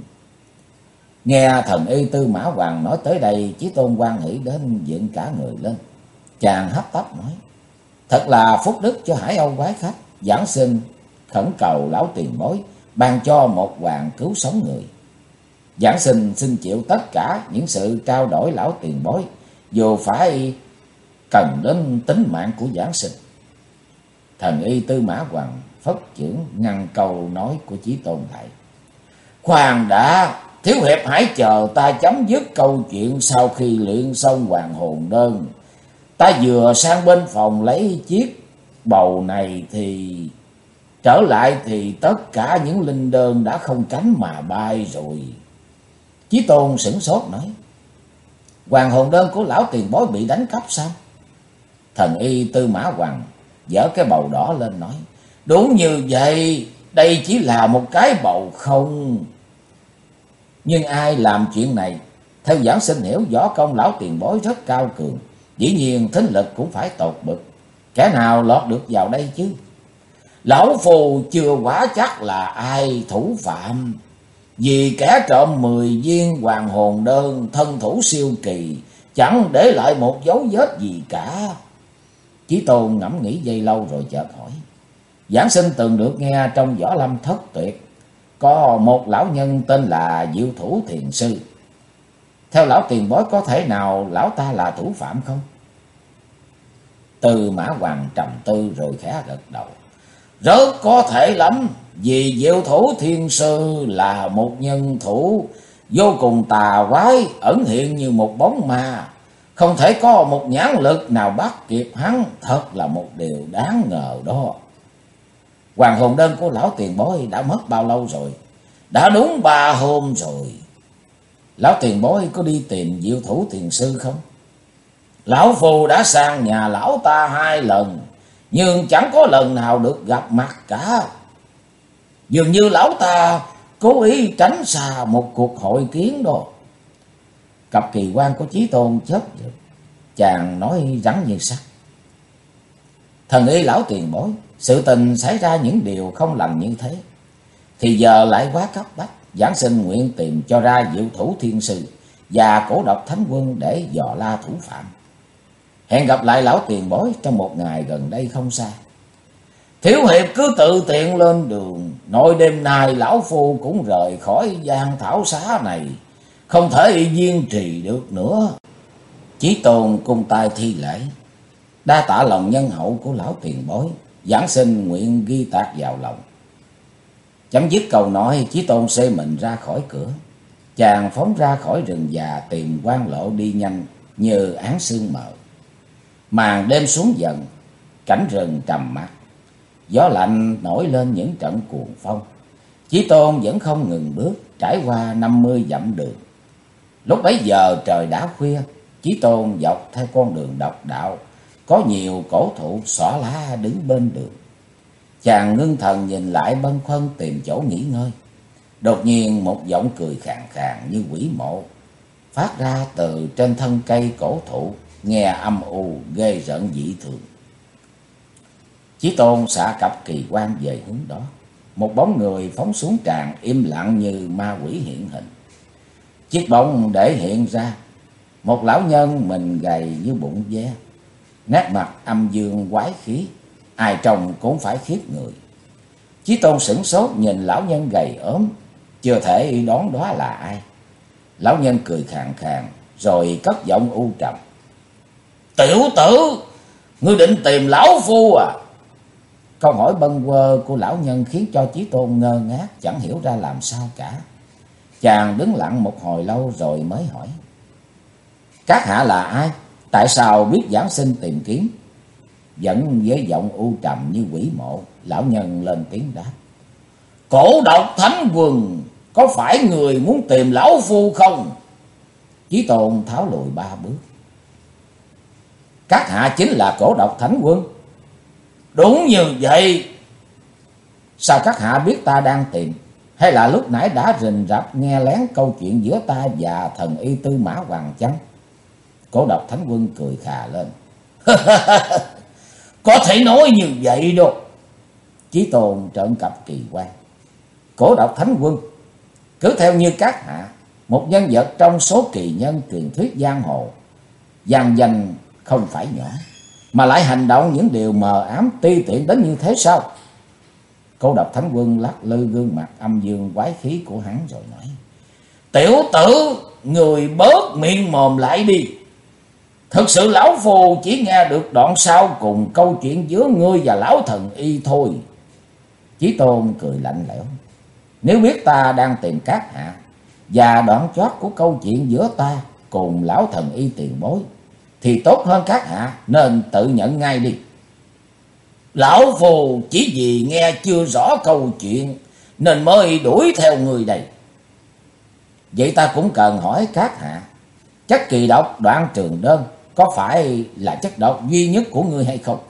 Nghe thần y Tư Mã Hoàng nói tới đây, Chí Tôn hoan hỷ đến dựng cả người lên. Chàng hấp tấp nói: thật là phúc đức cho Hải Âu quái khách. Giảng sinh khẩn cầu lão tiền bối ban cho một hoàng cứu sống người. Giảng sinh xin chịu tất cả những sự trao đổi lão tiền bối, dù phải cần đến tính mạng của giảng sinh. Thần y Tư Mã Hoàng phất chưởng ngăn câu nói của Chí Tôn lại. Khoan đã, thiếu hiệp hãy chờ ta chấm dứt câu chuyện. Sau khi luyện xong hoàng hồn đơn, ta vừa sang bên phòng lấy chiếc bầu này thì trở lại thì tất cả những linh đơn đã không cánh mà bay rồi. Chí Tôn sửng sốt nói: hoàng hồn đơn của lão tiền bối bị đánh cắp sao? Thần y Tư Mã Hoàng giở cái bầu đỏ lên nói: đúng như vậy, đây chỉ là một cái bầu không. Nhưng ai làm chuyện này? Theo giảng sinh hiểu võ công lão tiền bối rất cao cường, dĩ nhiên thính lực cũng phải tột bực. Kẻ nào lọt được vào đây chứ? Lão phù chưa quả chắc là ai thủ phạm, vì kẻ trộm 10 viên hoàng hồn đơn thân thủ siêu kỳ, chẳng để lại một dấu vết gì cả. Chí Tôn ngẫm nghĩ giây lâu rồi chợt hỏi: giảng sinh từng được nghe trong võ lâm thất tuyệt có một lão nhân tên là Diệu Thủ Thiền Sư. Theo lão tiền bối, có thể nào lão ta là thủ phạm không? Tư Mã Hoàng trầm tư rồi khẽ gật đầu: rất có thể lắm, vì Diệu Thủ Thiền Sư là một nhân thủ vô cùng tà quái, ẩn hiện như một bóng ma. Không thể có một nhãn lực nào bắt kịp hắn, thật là một điều đáng ngờ đó. Hoàng hồn đơn của lão tiền bối đã mất bao lâu rồi? Đã đúng 3 hôm rồi. Lão tiền bối có đi tìm Diệu Thủ Thiền Sư không? Lão phù đã sang nhà lão ta 2 lần, nhưng chẳng có lần nào được gặp mặt cả. Dường như lão ta cố ý tránh xa một cuộc hội kiến đó. Cặp kỳ quan của Chí Tôn chớp giật, chàng nói rắn như sắt: thần y lão tiền bối, sự tình xảy ra những điều không lành như thế thì giờ lại quá cấp bách. Giảng sinh nguyện tìm cho ra Diệu Thủ Thiên Sư và Cổ Độc Thánh Quân để dò la thủ phạm. Hẹn gặp lại lão tiền bối trong một ngày gần đây không xa. Thiếu hiệp cứ tự tiện lên đường, nội đêm nay lão phu cũng rời khỏi gian thảo xá này, không thể duy trì được nữa. Chí Tôn cung tay thi lễ: đa tạ lòng nhân hậu của lão tiền bối, giảng sinh nguyện ghi tạc vào lòng. Chấm dứt câu nói, Chí Tôn xê mình ra khỏi cửa. Chàng phóng ra khỏi rừng già tìm quan lộ đi nhanh như áng sương mờ. Màn đêm xuống dần, cảnh rừng trầm mặc, gió lạnh nổi lên những trận cuồng phong. Chí Tôn vẫn không ngừng bước, trải qua 50 dặm đường. Lúc bấy giờ trời đã khuya, Chí Tôn dọc theo con đường độc đạo, có nhiều cổ thụ xõa lá đứng bên đường. Chàng ngưng thần nhìn lại bâng khuâng tìm chỗ nghỉ ngơi. Đột nhiên một giọng cười khàn khàn như quỷ mộ phát ra từ trên thân cây cổ thụ, nghe âm u ghê rợn dị thường. Chí Tôn xạ cặp kỳ quan về hướng đó. Một bóng người phóng xuống tràn, im lặng như ma quỷ hiện hình. Chiếc bóng để hiện ra một lão nhân mình gầy như bụng ve, nét mặt âm dương quái khí, ai trông cũng phải khiếp người. Chí Tôn sửng sốt nhìn lão nhân gầy ốm, chưa thể đoán đó là ai. Lão nhân cười khàn khàn rồi cất giọng u trầm: "Tiểu tử, ngươi định tìm lão phu à?" Câu hỏi bâng quơ của lão nhân khiến cho Chí Tôn ngơ ngác, chẳng hiểu ra làm sao cả. Chàng đứng lặng một hồi lâu rồi mới hỏi: "Các hạ là ai? Tại sao biết giảng sinh tìm kiếm?" Vẫn với giọng u trầm như quỷ mộ, lão nhân lên tiếng đáp: "Cổ độc Thánh Quân, có phải người muốn tìm lão phu không?" Chí Tôn tháo lùi 3 bước: "Các hạ chính là Cổ độc Thánh Quân?" "Đúng như vậy." "Sao các hạ biết ta đang tìm? Hay là lúc nãy đã rình rập nghe lén câu chuyện giữa ta và thần y Tư Mã Hoàng chăng?" Cổ độc Thánh Quân cười khà lên: "Có thể nói như vậy đâu." Chí Tôn trợn cặp kỳ quan: "Cổ độc Thánh Quân, cứ theo như các hạ, một nhân vật trong số kỳ nhân truyền thuyết giang hồ, vang danh không phải nhỏ, mà lại hành động những điều mờ ám ti tiện đến như thế sao?" Cổ độc Thánh Quân lắc lư gương mặt âm dương quái khí của hắn rồi nói: "Tiểu tử, người bớt miệng mồm lại đi. Thực sự lão phu chỉ nghe được đoạn sau cùng câu chuyện giữa ngươi và lão thần y thôi." Chí Tôn cười lạnh lẽo: "Nếu biết ta đang tìm các hạ và đoạn chót của câu chuyện giữa ta cùng lão thần y tiền bối, thì tốt hơn các hạ nên tự nhận ngay đi. Lão phù chỉ vì nghe chưa rõ câu chuyện nên mới đuổi theo người đây. Vậy ta cũng cần hỏi các hạ, chất kỳ độc Đoạn Trường Đơn có phải là chất độc duy nhất của ngươi hay không?"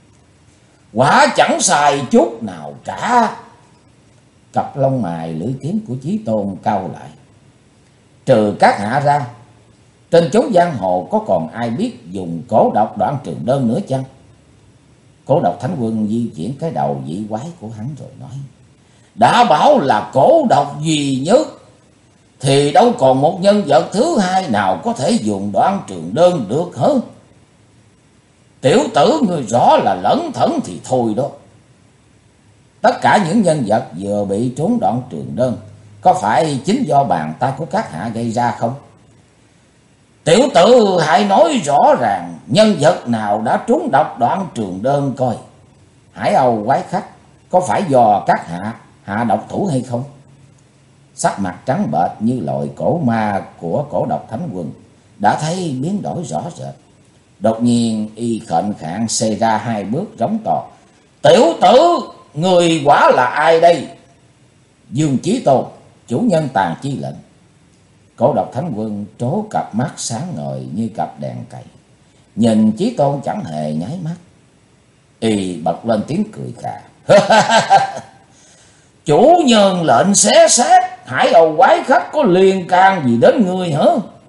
"Quả chẳng sai chút nào cả." Cặp lông mày lưỡi kiếm của Chí Tôn cau lại: "Trừ các hạ ra, trên chốn giang hồ có còn ai biết dùng cổ độc Đoạn Trường Đơn nữa chăng?" Cổ độc Thánh Quân di chuyển cái đầu dị quái của hắn rồi nói: "Đã bảo là cổ độc duy nhất thì đâu còn một nhân vật thứ hai nào có thể dùng Đoạn Trường Đơn được hả? Tiểu tử người rõ là lẩn thẩn thì thôi đó. Tất cả những nhân vật vừa bị trúng Đoạn Trường Đơn có phải chính do bàn tay của các hạ gây ra không? Tiểu tử hãy nói rõ ràng nhân vật nào đã trúng độc Đoạn Trường Đơn coi. Hải Âu quái khách có phải do các hạ hạ độc thủ hay không?" Sắc mặt trắng bệch như loại cổ ma của Cổ độc Thánh Quân đã thấy biến đổi rõ rệt. Đột nhiên y khệnh khạng xê ra 2 bước rống to: "Tiểu tử, người quả là ai đây?" "Dương Chí Tôn, chủ nhân Tàn Chi lệnh." Cổ độc Thánh Quân trố cặp mắt sáng ngời như cặp đèn cầy, nhìn Chí Tôn chẳng hề nháy mắt. Y bật lên tiếng cười khà: "Chủ nhân lệnh xé xác Hải Âu quái khách có liên can gì đến ngươi hả?"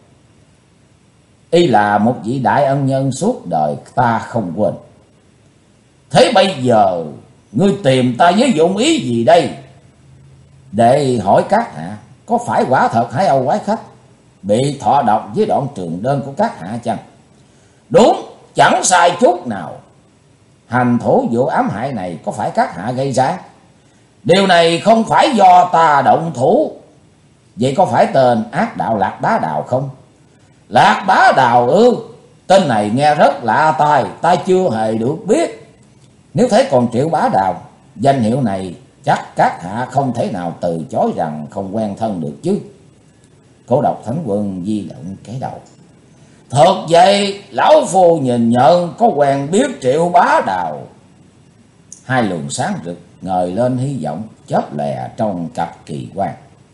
"Y là một vị đại ân nhân suốt đời ta không quên." "Thế bây giờ ngươi tìm ta với dụng ý gì đây?" "Để hỏi các hạ, có phải quả thật Hải Âu quái khách bị thọ độc với Đoạn Trường Đơn của các hạ chăng?" "Đúng, chẳng sai chút nào." "Hành thủ vụ ám hại này có phải các hạ gây ra?" "Điều này không phải do ta động thủ." "Vậy có phải tên ác đạo Lạc Bá Đào không?" "Lạc Bá Đào ư? Tên này nghe rất lạ tai, ta chưa hề được biết." "Nếu thế còn Triệu Bá Đào, danh hiệu này chắc các hạ không thể nào từ chối rằng không quen thân được chứ?" Cổ độc Thánh Quân di động cái đầu: "Thật vậy, lão phu nhìn nhận có quen biết Triệu Bá Đào." 2 luồng sáng rực ngời lên hy vọng chớp lè trong cặp kỳ quan.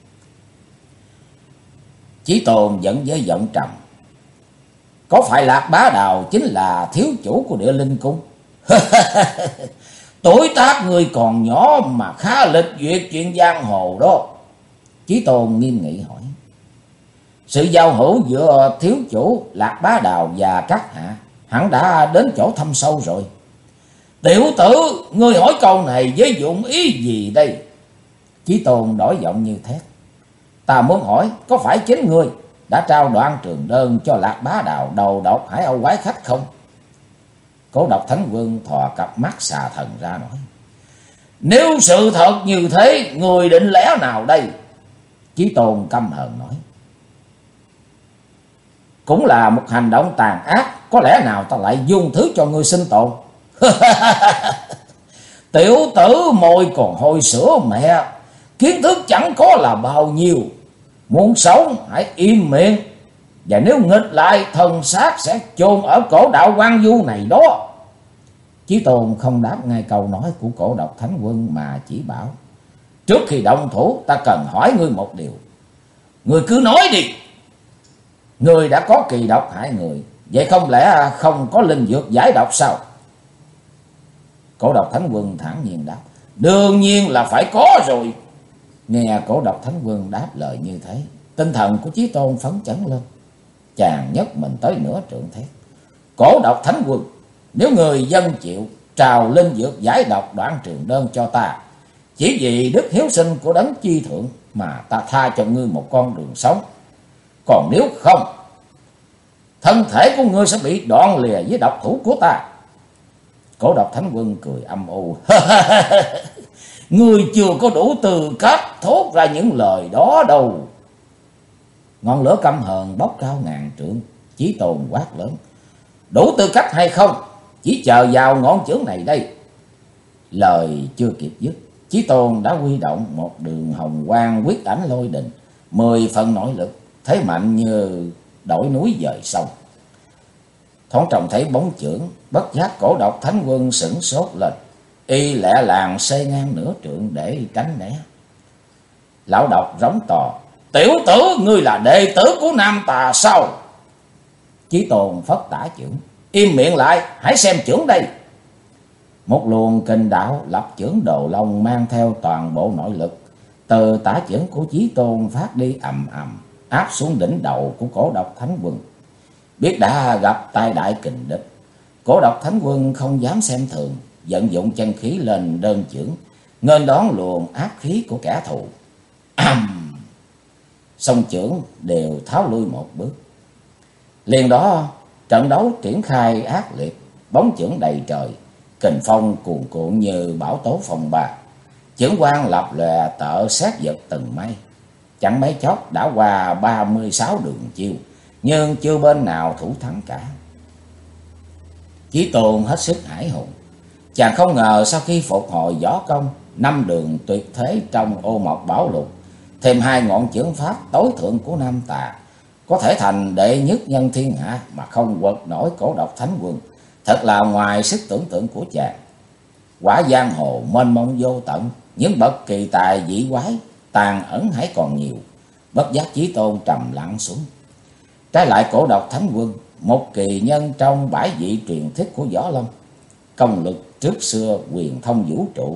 Chí Tôn vẫn với giọng trầm: "Có phải Lạc Bá Đào chính là thiếu chủ của Địa Linh Cung?" "Tuổi tác người còn nhỏ mà khá lịch duyệt chuyện giang hồ đó." Chí Tôn nghiêm nghị hỏi: "Sự giao hữu giữa thiếu chủ Lạc Bá Đào và các hạ hẳn đã đến chỗ thâm sâu rồi." "Tiểu tử, ngươi hỏi câu này với dụng ý gì đây?" Chí Tôn đổi giọng như thét: "Ta muốn hỏi, có phải chính ngươi đã trao Đoạn Trường Đơn cho Lạc Bá Đào đầu độc Hải Âu quái khách không?" Cổ Độc Thánh Quân thò cặp mắt xà thần ra nói: Nếu sự thật như thế, người định lẽ nào đây? Chí Tôn căm hờn nói: Cũng là một hành động tàn ác, có lẽ nào ta lại dung thứ cho ngươi sinh tồn? Tiểu tử môi còn hôi sữa mẹ, kiến thức chẳng có là bao nhiêu. Muốn sống hãy im miệng, và nếu nghịch lại thần xác sẽ chôn ở cổ đạo Quan Du này đó. Chí Tôn không đáp ngay câu nói của Cổ Độc Thánh Quân mà chỉ bảo: Trước khi động thủ ta cần hỏi ngươi một điều. Ngươi cứ nói đi. Ngươi đã có kỳ độc hại người, vậy không lẽ không có linh dược giải độc sao? Cổ Độc Thánh Quân thản nhiên đáp: Đương nhiên là phải có rồi. Nghe Cổ Độc Thánh Quân đáp lời như thế, tinh thần của Chí Tôn phấn chấn lên. Chàng nhấc mình tới nửa trượng thét: Cổ Độc Thánh Quân, nếu người dân chịu trào linh dược giải độc Đoạn Trường Đơn cho ta, chỉ vì đức hiếu sinh của Đấng Chi Thượng mà ta tha cho ngươi một con đường sống. Còn nếu không, thân thể của ngươi sẽ bị đoạn lìa với độc thủ của ta. Cổ Độc Thánh Quân cười âm u: Ngươi chưa có đủ tư cách thốt ra những lời đó đâu. Ngọn lửa căm hờn bốc cao ngàn trượng. Chí Tôn quát lớn: Đủ tư cách hay không, chỉ chờ vào ngọn chưởng này đây. Lời chưa kịp dứt, Chí Tôn đã huy động một đường hồng quang quyết ảnh lôi đình, 10 phần nội lực, thế mạnh như đổi núi dời sông. Thoáng trông thấy bóng chưởng, bất giác Cổ Độc Thánh Quân sửng sốt lên, y lẹ làng xê ngang nửa trượng để tránh né. Lão độc rống to: Tiểu tử, ngươi là đệ tử của Nam Tà sao? Chí Tôn phất tả chưởng: Im miệng lại, hãy xem chưởng đây. Một luồng kình đạo lập chưởng Đồ Long mang theo toàn bộ nội lực, từ tả chưởng của Chí Tôn phát đi ầm ầm, áp xuống đỉnh đầu của Cổ Độc Thánh Quân. Biết đã gặp tai đại kình địch, Cổ Độc Thánh Quân không dám xem thường, vận dụng chân khí lên đơn chưởng, nghênh đón luồng áp khí của kẻ thù. Song chưởng đều tháo lui một bước. Liền đó trận đấu triển khai ác liệt, bóng chưởng đầy trời, kình phong cuồn cuộn như bão tố phong ba, chưởng quang lập lòe tợ xét giật từng mây. Chẳng mấy chốc đã qua 36 đường chiêu, nhưng chưa bên nào thủ thắng cả. Chí Tôn hết sức hải hùng. Chàng không ngờ sau khi phục hồi võ công, 5 đường tuyệt thế trong Ô Mộc Bảo Lục, thêm 2 ngọn chưởng pháp tối thượng của Nam Tà, có thể thành đệ nhất nhân thiên hạ mà không quật nổi Cổ Độc Thánh Quân, thật là ngoài sức tưởng tượng của chàng. Quả giang hồ mênh mông vô tận, những bậc kỳ tài dị quái tàn ẩn hãy còn nhiều. Bất giác Chí Tôn trầm lặng xuống. Trái lại Cổ Độc Thánh Quân, một kỳ nhân trong bãi vị truyền thuyết của Võ Lâm, công lực trước xưa quyền thông vũ trụ,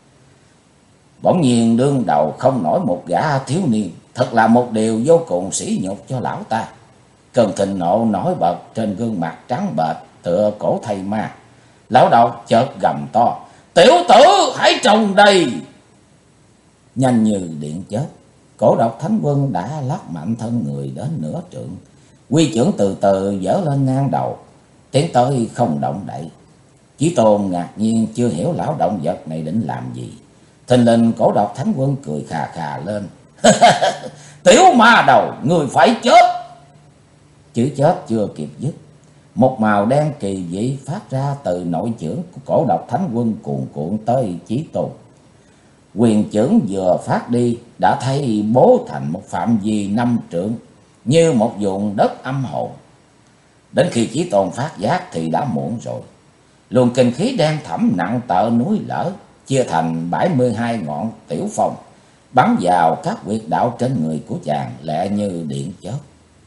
bỗng nhiên đương đầu không nổi một gã thiếu niên, thật là một điều vô cùng sỉ nhục cho lão ta. Cơn thịnh nộ nổi bật trên gương mặt trắng bệch tựa cổ thây ma. Lão độc chợt gầm to: Tiểu tử, hãy trông đây! Nhanh như điện chớp, Cổ Độc Thánh Quân đã lắc mạnh thân người đến nửa trượng, quy chưởng từ từ dở lên ngang đầu, tiến tới không động đậy. Chí Tôn ngạc nhiên chưa hiểu lão động vật này định làm gì. Thình lình Cổ Độc Thánh Quân cười khà khà lên: Tiểu ma đầu, người phải chết! Chữ chết chưa kịp dứt, một màu đen kỳ dị phát ra từ nội chưởng của Cổ Độc Thánh Quân cuồn cuộn tới Chí Tôn. Quyền chưởng vừa phát đi đã thấy bố thành một phạm vi 5 trượng, như một vùng đất âm hồn. Đến khi Chí Tôn phát giác thì đã muộn rồi. Luồng kinh khí đen thẳm nặng tợ núi lở, chia thành 72 ngọn tiểu phong, bắn vào các huyệt đạo trên người của chàng lẹ như điện chớp.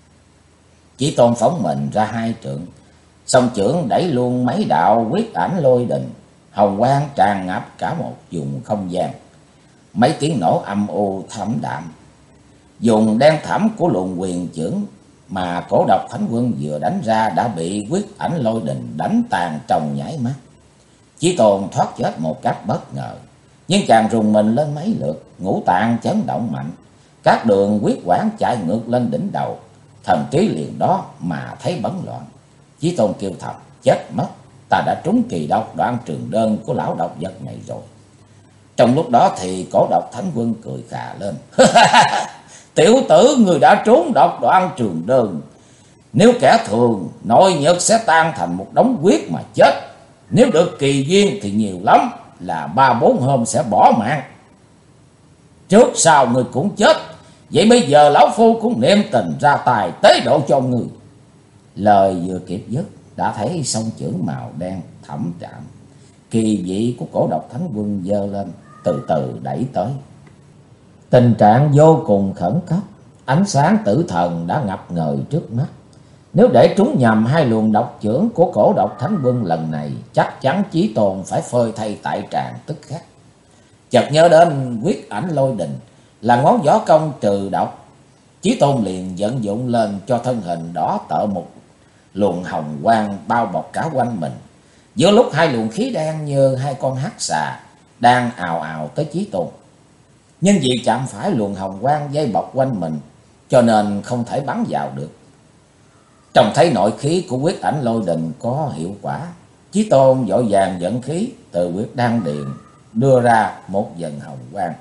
Chí Tôn phóng mình ra 2 trượng, song chưởng đẩy luôn mấy đạo quyết ảnh lôi đình, hồng quang tràn ngập cả một vùng không gian. Mấy tiếng nổ âm u thảm đạm, vùng đen thẳm của luồng quyền chưởng mà Cổ Độc Thánh Quân vừa đánh ra đã bị quyết ảnh lôi đình đánh tàn trong nháy mắt. Chí Tôn thoát chết một cách bất ngờ, nhưng chàng rùng mình lên mấy lượt, ngũ tạng chấn động mạnh, các đường huyết quản chạy ngược lên đỉnh đầu, thần trí liền đó mà thấy bấn loạn. Chí Tôn kêu thầm: Chết mất! ta đã trúng kỳ độc đoạn trường đơn của lão độc vật này rồi. Trong lúc đó thì Cổ Độc Thánh Quân cười khà lên. Tiểu tử, người đã trúng độc đoạn trường đơn. Nếu kẻ thường, nội nhật sẽ tan thành một đống huyết mà chết. Nếu được kỳ duyên thì nhiều lắm là 3-4 hôm sẽ bỏ mạng. Trước sau người cũng chết. Vậy bây giờ lão phu cũng niệm tình ra tài tế độ cho người. Lời vừa kịp dứt, đã thấy song chưởng màu đen thẳm trạm. Kỳ vị của Cổ Độc Thánh Quân giơ lên, từ từ đẩy tới. Tình trạng vô cùng khẩn cấp, ánh sáng tử thần đã ngập ngời trước mắt. Nếu để trúng nhầm hai luồng độc chưởng của Cổ Độc Thánh Quân lần này, chắc chắn Chí Tôn phải phơi thây tại tràng tức khắc. Chợt nhớ đến Quyết Ảnh Lôi Đình là ngón võ công trừ độc, Chí Tôn liền vận dụng lên cho thân hình đỏ tợ một luồng hồng quang bao bọc cả quanh mình. Giữa lúc hai luồng khí đen như hai con hắc xà đang ào ào tới Chí Tôn, nhưng vì chạm phải luồng hồng quang dây bọc quanh mình cho nên không thể bắn vào được. Trông thấy nội khí của Quyết Ảnh Lôi Đình có hiệu quả, Chí Tôn vội vàng dẫn khí từ huyết đan điền đưa ra một dần hồng quang,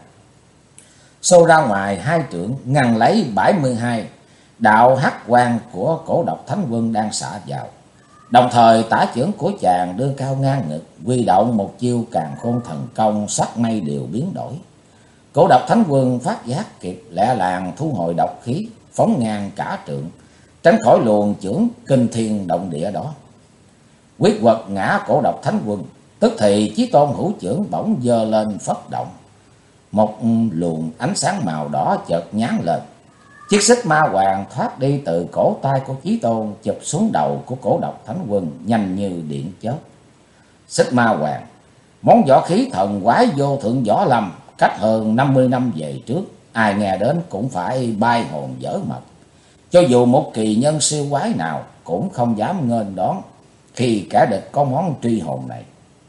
xô ra ngoài hai trượng ngăn lấy 72 đạo hắc quang của Cổ Độc Thánh Quân đang xả vào. Đồng thời tả chưởng của chàng đưa cao ngang ngực, huy động một chiêu Càn Khôn Thần Công, sắc mây đều biến đổi. Cổ Độc Thánh Quân phát giác kịp, lẹ làng thu hồi độc khí, phóng ngang cả trượng, tránh khỏi luồng chưởng kinh thiên động địa đó. Quyết quật ngã Cổ Độc Thánh Quân, tức thì Chí Tôn hữu chưởng bỗng giơ lên phất động. Một luồng ánh sáng màu đỏ chợt nhán lên. Chiếc xích ma hoàng thoát đi từ cổ tay của Chí Tôn, chụp xuống đầu của Cổ Độc Thánh Quân nhanh như điện chớp. Xích ma hoàng, món võ khí thần quái vô thượng võ lâm, cách hơn 50 năm về trước, ai nghe đến cũng phải bay hồn dở mật. Cho dù một kỳ nhân siêu quái nào cũng không dám nghênh đón khi kẻ địch có món truy hồn này.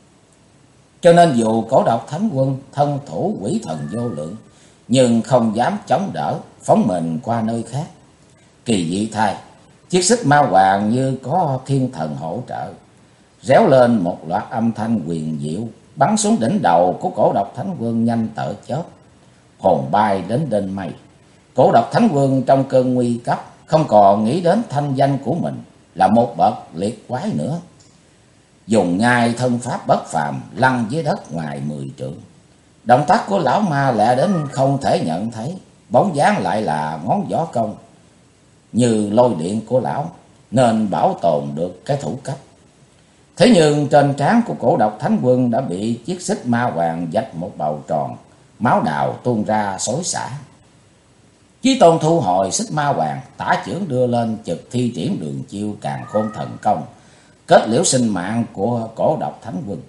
Cho nên dù Cổ Độc Thánh Quân thân thủ quỷ thần vô lượng, nhưng không dám chống đỡ, phóng mình qua nơi khác. Kỳ dị thay, chiếc xích ma hoàng như có thiên thần hỗ trợ, réo lên một loạt âm thanh huyền diệu, bắn xuống đỉnh đầu của Cổ Độc Thánh Quân nhanh tở chớp, hồn bay đến đên mây. Cổ Độc Thánh Quân trong cơn nguy cấp không còn nghĩ đến thanh danh của mình là một bậc liệt quái nữa, dùng ngay thân pháp bất phàm lăn dưới đất ngoài 10 trượng. Động tác của lão ma lẹ đến không thể nhận thấy, bóng dáng lại là ngón võ công như lôi điện của lão, nên bảo tồn được cái thủ cấp. Thế nhưng trên trán của Cổ Độc Thánh Quân đã bị chiếc xích ma hoàng vạch một bầu tròn, máu đào tuôn ra xối xả. Chí Tôn thu hồi xích ma hoàng, tả chưởng đưa lên trực thi triển đường chiêu Càn Khôn Thần Công, kết liễu sinh mạng của Cổ Độc Thánh Quân.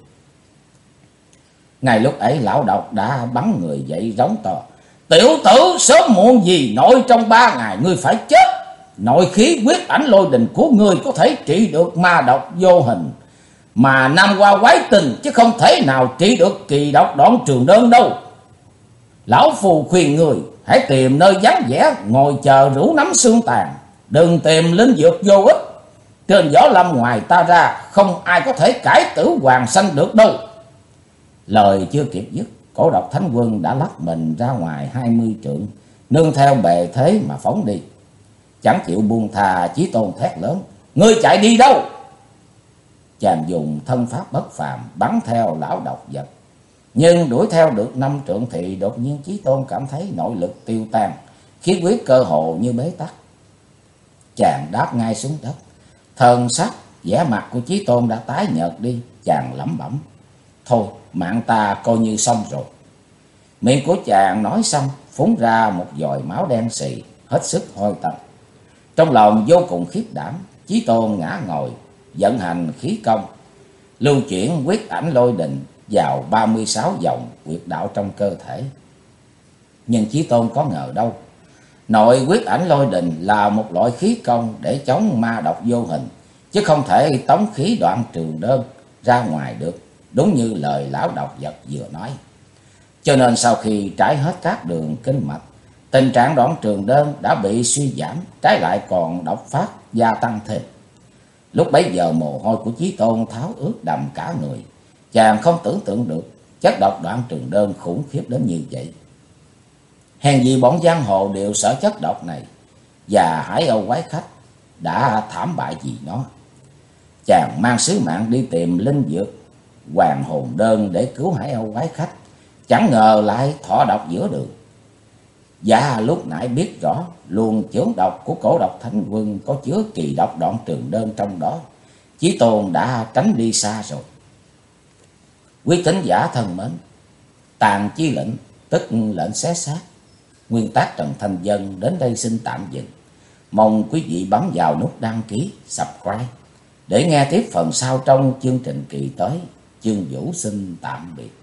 Ngay lúc ấy lão độc đã bắn người dậy rống to: "Tiểu tử, sớm muộn gì nội trong 3 ngày ngươi phải chết. Nội khí Quyết Ảnh Lôi Đình của ngươi có thể trị được ma độc vô hình, mà Nam Hoa Quái Tình chứ không thể nào trị được kỳ độc đoạn trường đơn đâu. Lão phù khuyên người hãy tìm nơi vắng vẻ ngồi chờ rượu nắm xương tàn, đừng tìm linh dược vô ích. Trên võ lâm ngoài ta ra không ai có thể cải tử hoàn sanh được đâu." Lời chưa kịp dứt, Cổ Độc Thánh Quân đã lắc mình ra ngoài 20 trượng, nương theo bề thế mà phóng đi. Chẳng chịu buông thà, Chí Tôn thét lớn: "Ngươi chạy đi đâu?" Chàng dùng thân pháp bất phàm bắn theo lão độc vật, nhưng đuổi theo được 5 trượng thì đột nhiên Chí Tôn cảm thấy nội lực tiêu tan, khí huyết cơ hồ như bế tắc. Chàng đáp ngay xuống đất, thần sắc vẻ mặt của Chí Tôn đã tái nhợt đi. Chàng lẩm bẩm: "Thôi, mạng ta coi như xong rồi." Miệng của chàng nói xong, phun ra một dòi máu đen xì, hết sức hôi tanh. Trong lòng vô cùng khiếp đảm, Chí Tôn ngã ngồi, vận hành khí công, lưu chuyển Quyết Ảnh Lôi Đình vào 36 vòng huyệt đạo trong cơ thể. Nhưng Chí Tôn có ngờ đâu, nội Quyết Ảnh Lôi Đình là một loại khí công để chống ma độc vô hình, chứ không thể tống khí đoạn trường đơn ra ngoài được, đúng như lời lão độc vật vừa nói. Cho nên sau khi trải hết các đường kinh mạch, tình trạng đoạn trường đơn đã bị suy giảm, trái lại còn độc phát gia tăng thêm. Lúc bấy giờ mồ hôi của Chí Tôn tháo ướt đầm cả người. Chàng không tưởng tượng được chất độc Đoạn Trường Đơn khủng khiếp đến như vậy. Hèn gì bọn giang hồ đều sợ chất độc này, và Hải Âu quái khách đã thảm bại vì nó. Chàng mang sứ mạng đi tìm linh dược Hoàng Hồn Đơn để cứu Hải Âu quái khách, chẳng ngờ lại thọ độc giữa đường. Và lúc nãy biết rõ luồng chưởng độc của Cổ Độc Thánh Quân có chứa kỳ độc Đoạn Trường Đơn trong đó, Chí Tôn đã tránh đi xa rồi. Quý thính giả thân mến, Tàn Chi Lệnh tức lệnh xé xác, nguyên tác Trần Thanh Vân đến đây xin tạm dừng. Mong quý vị bấm vào nút đăng ký, subscribe để nghe tiếp phần sau trong chương trình kỳ tới. Chương Vũ xin tạm biệt.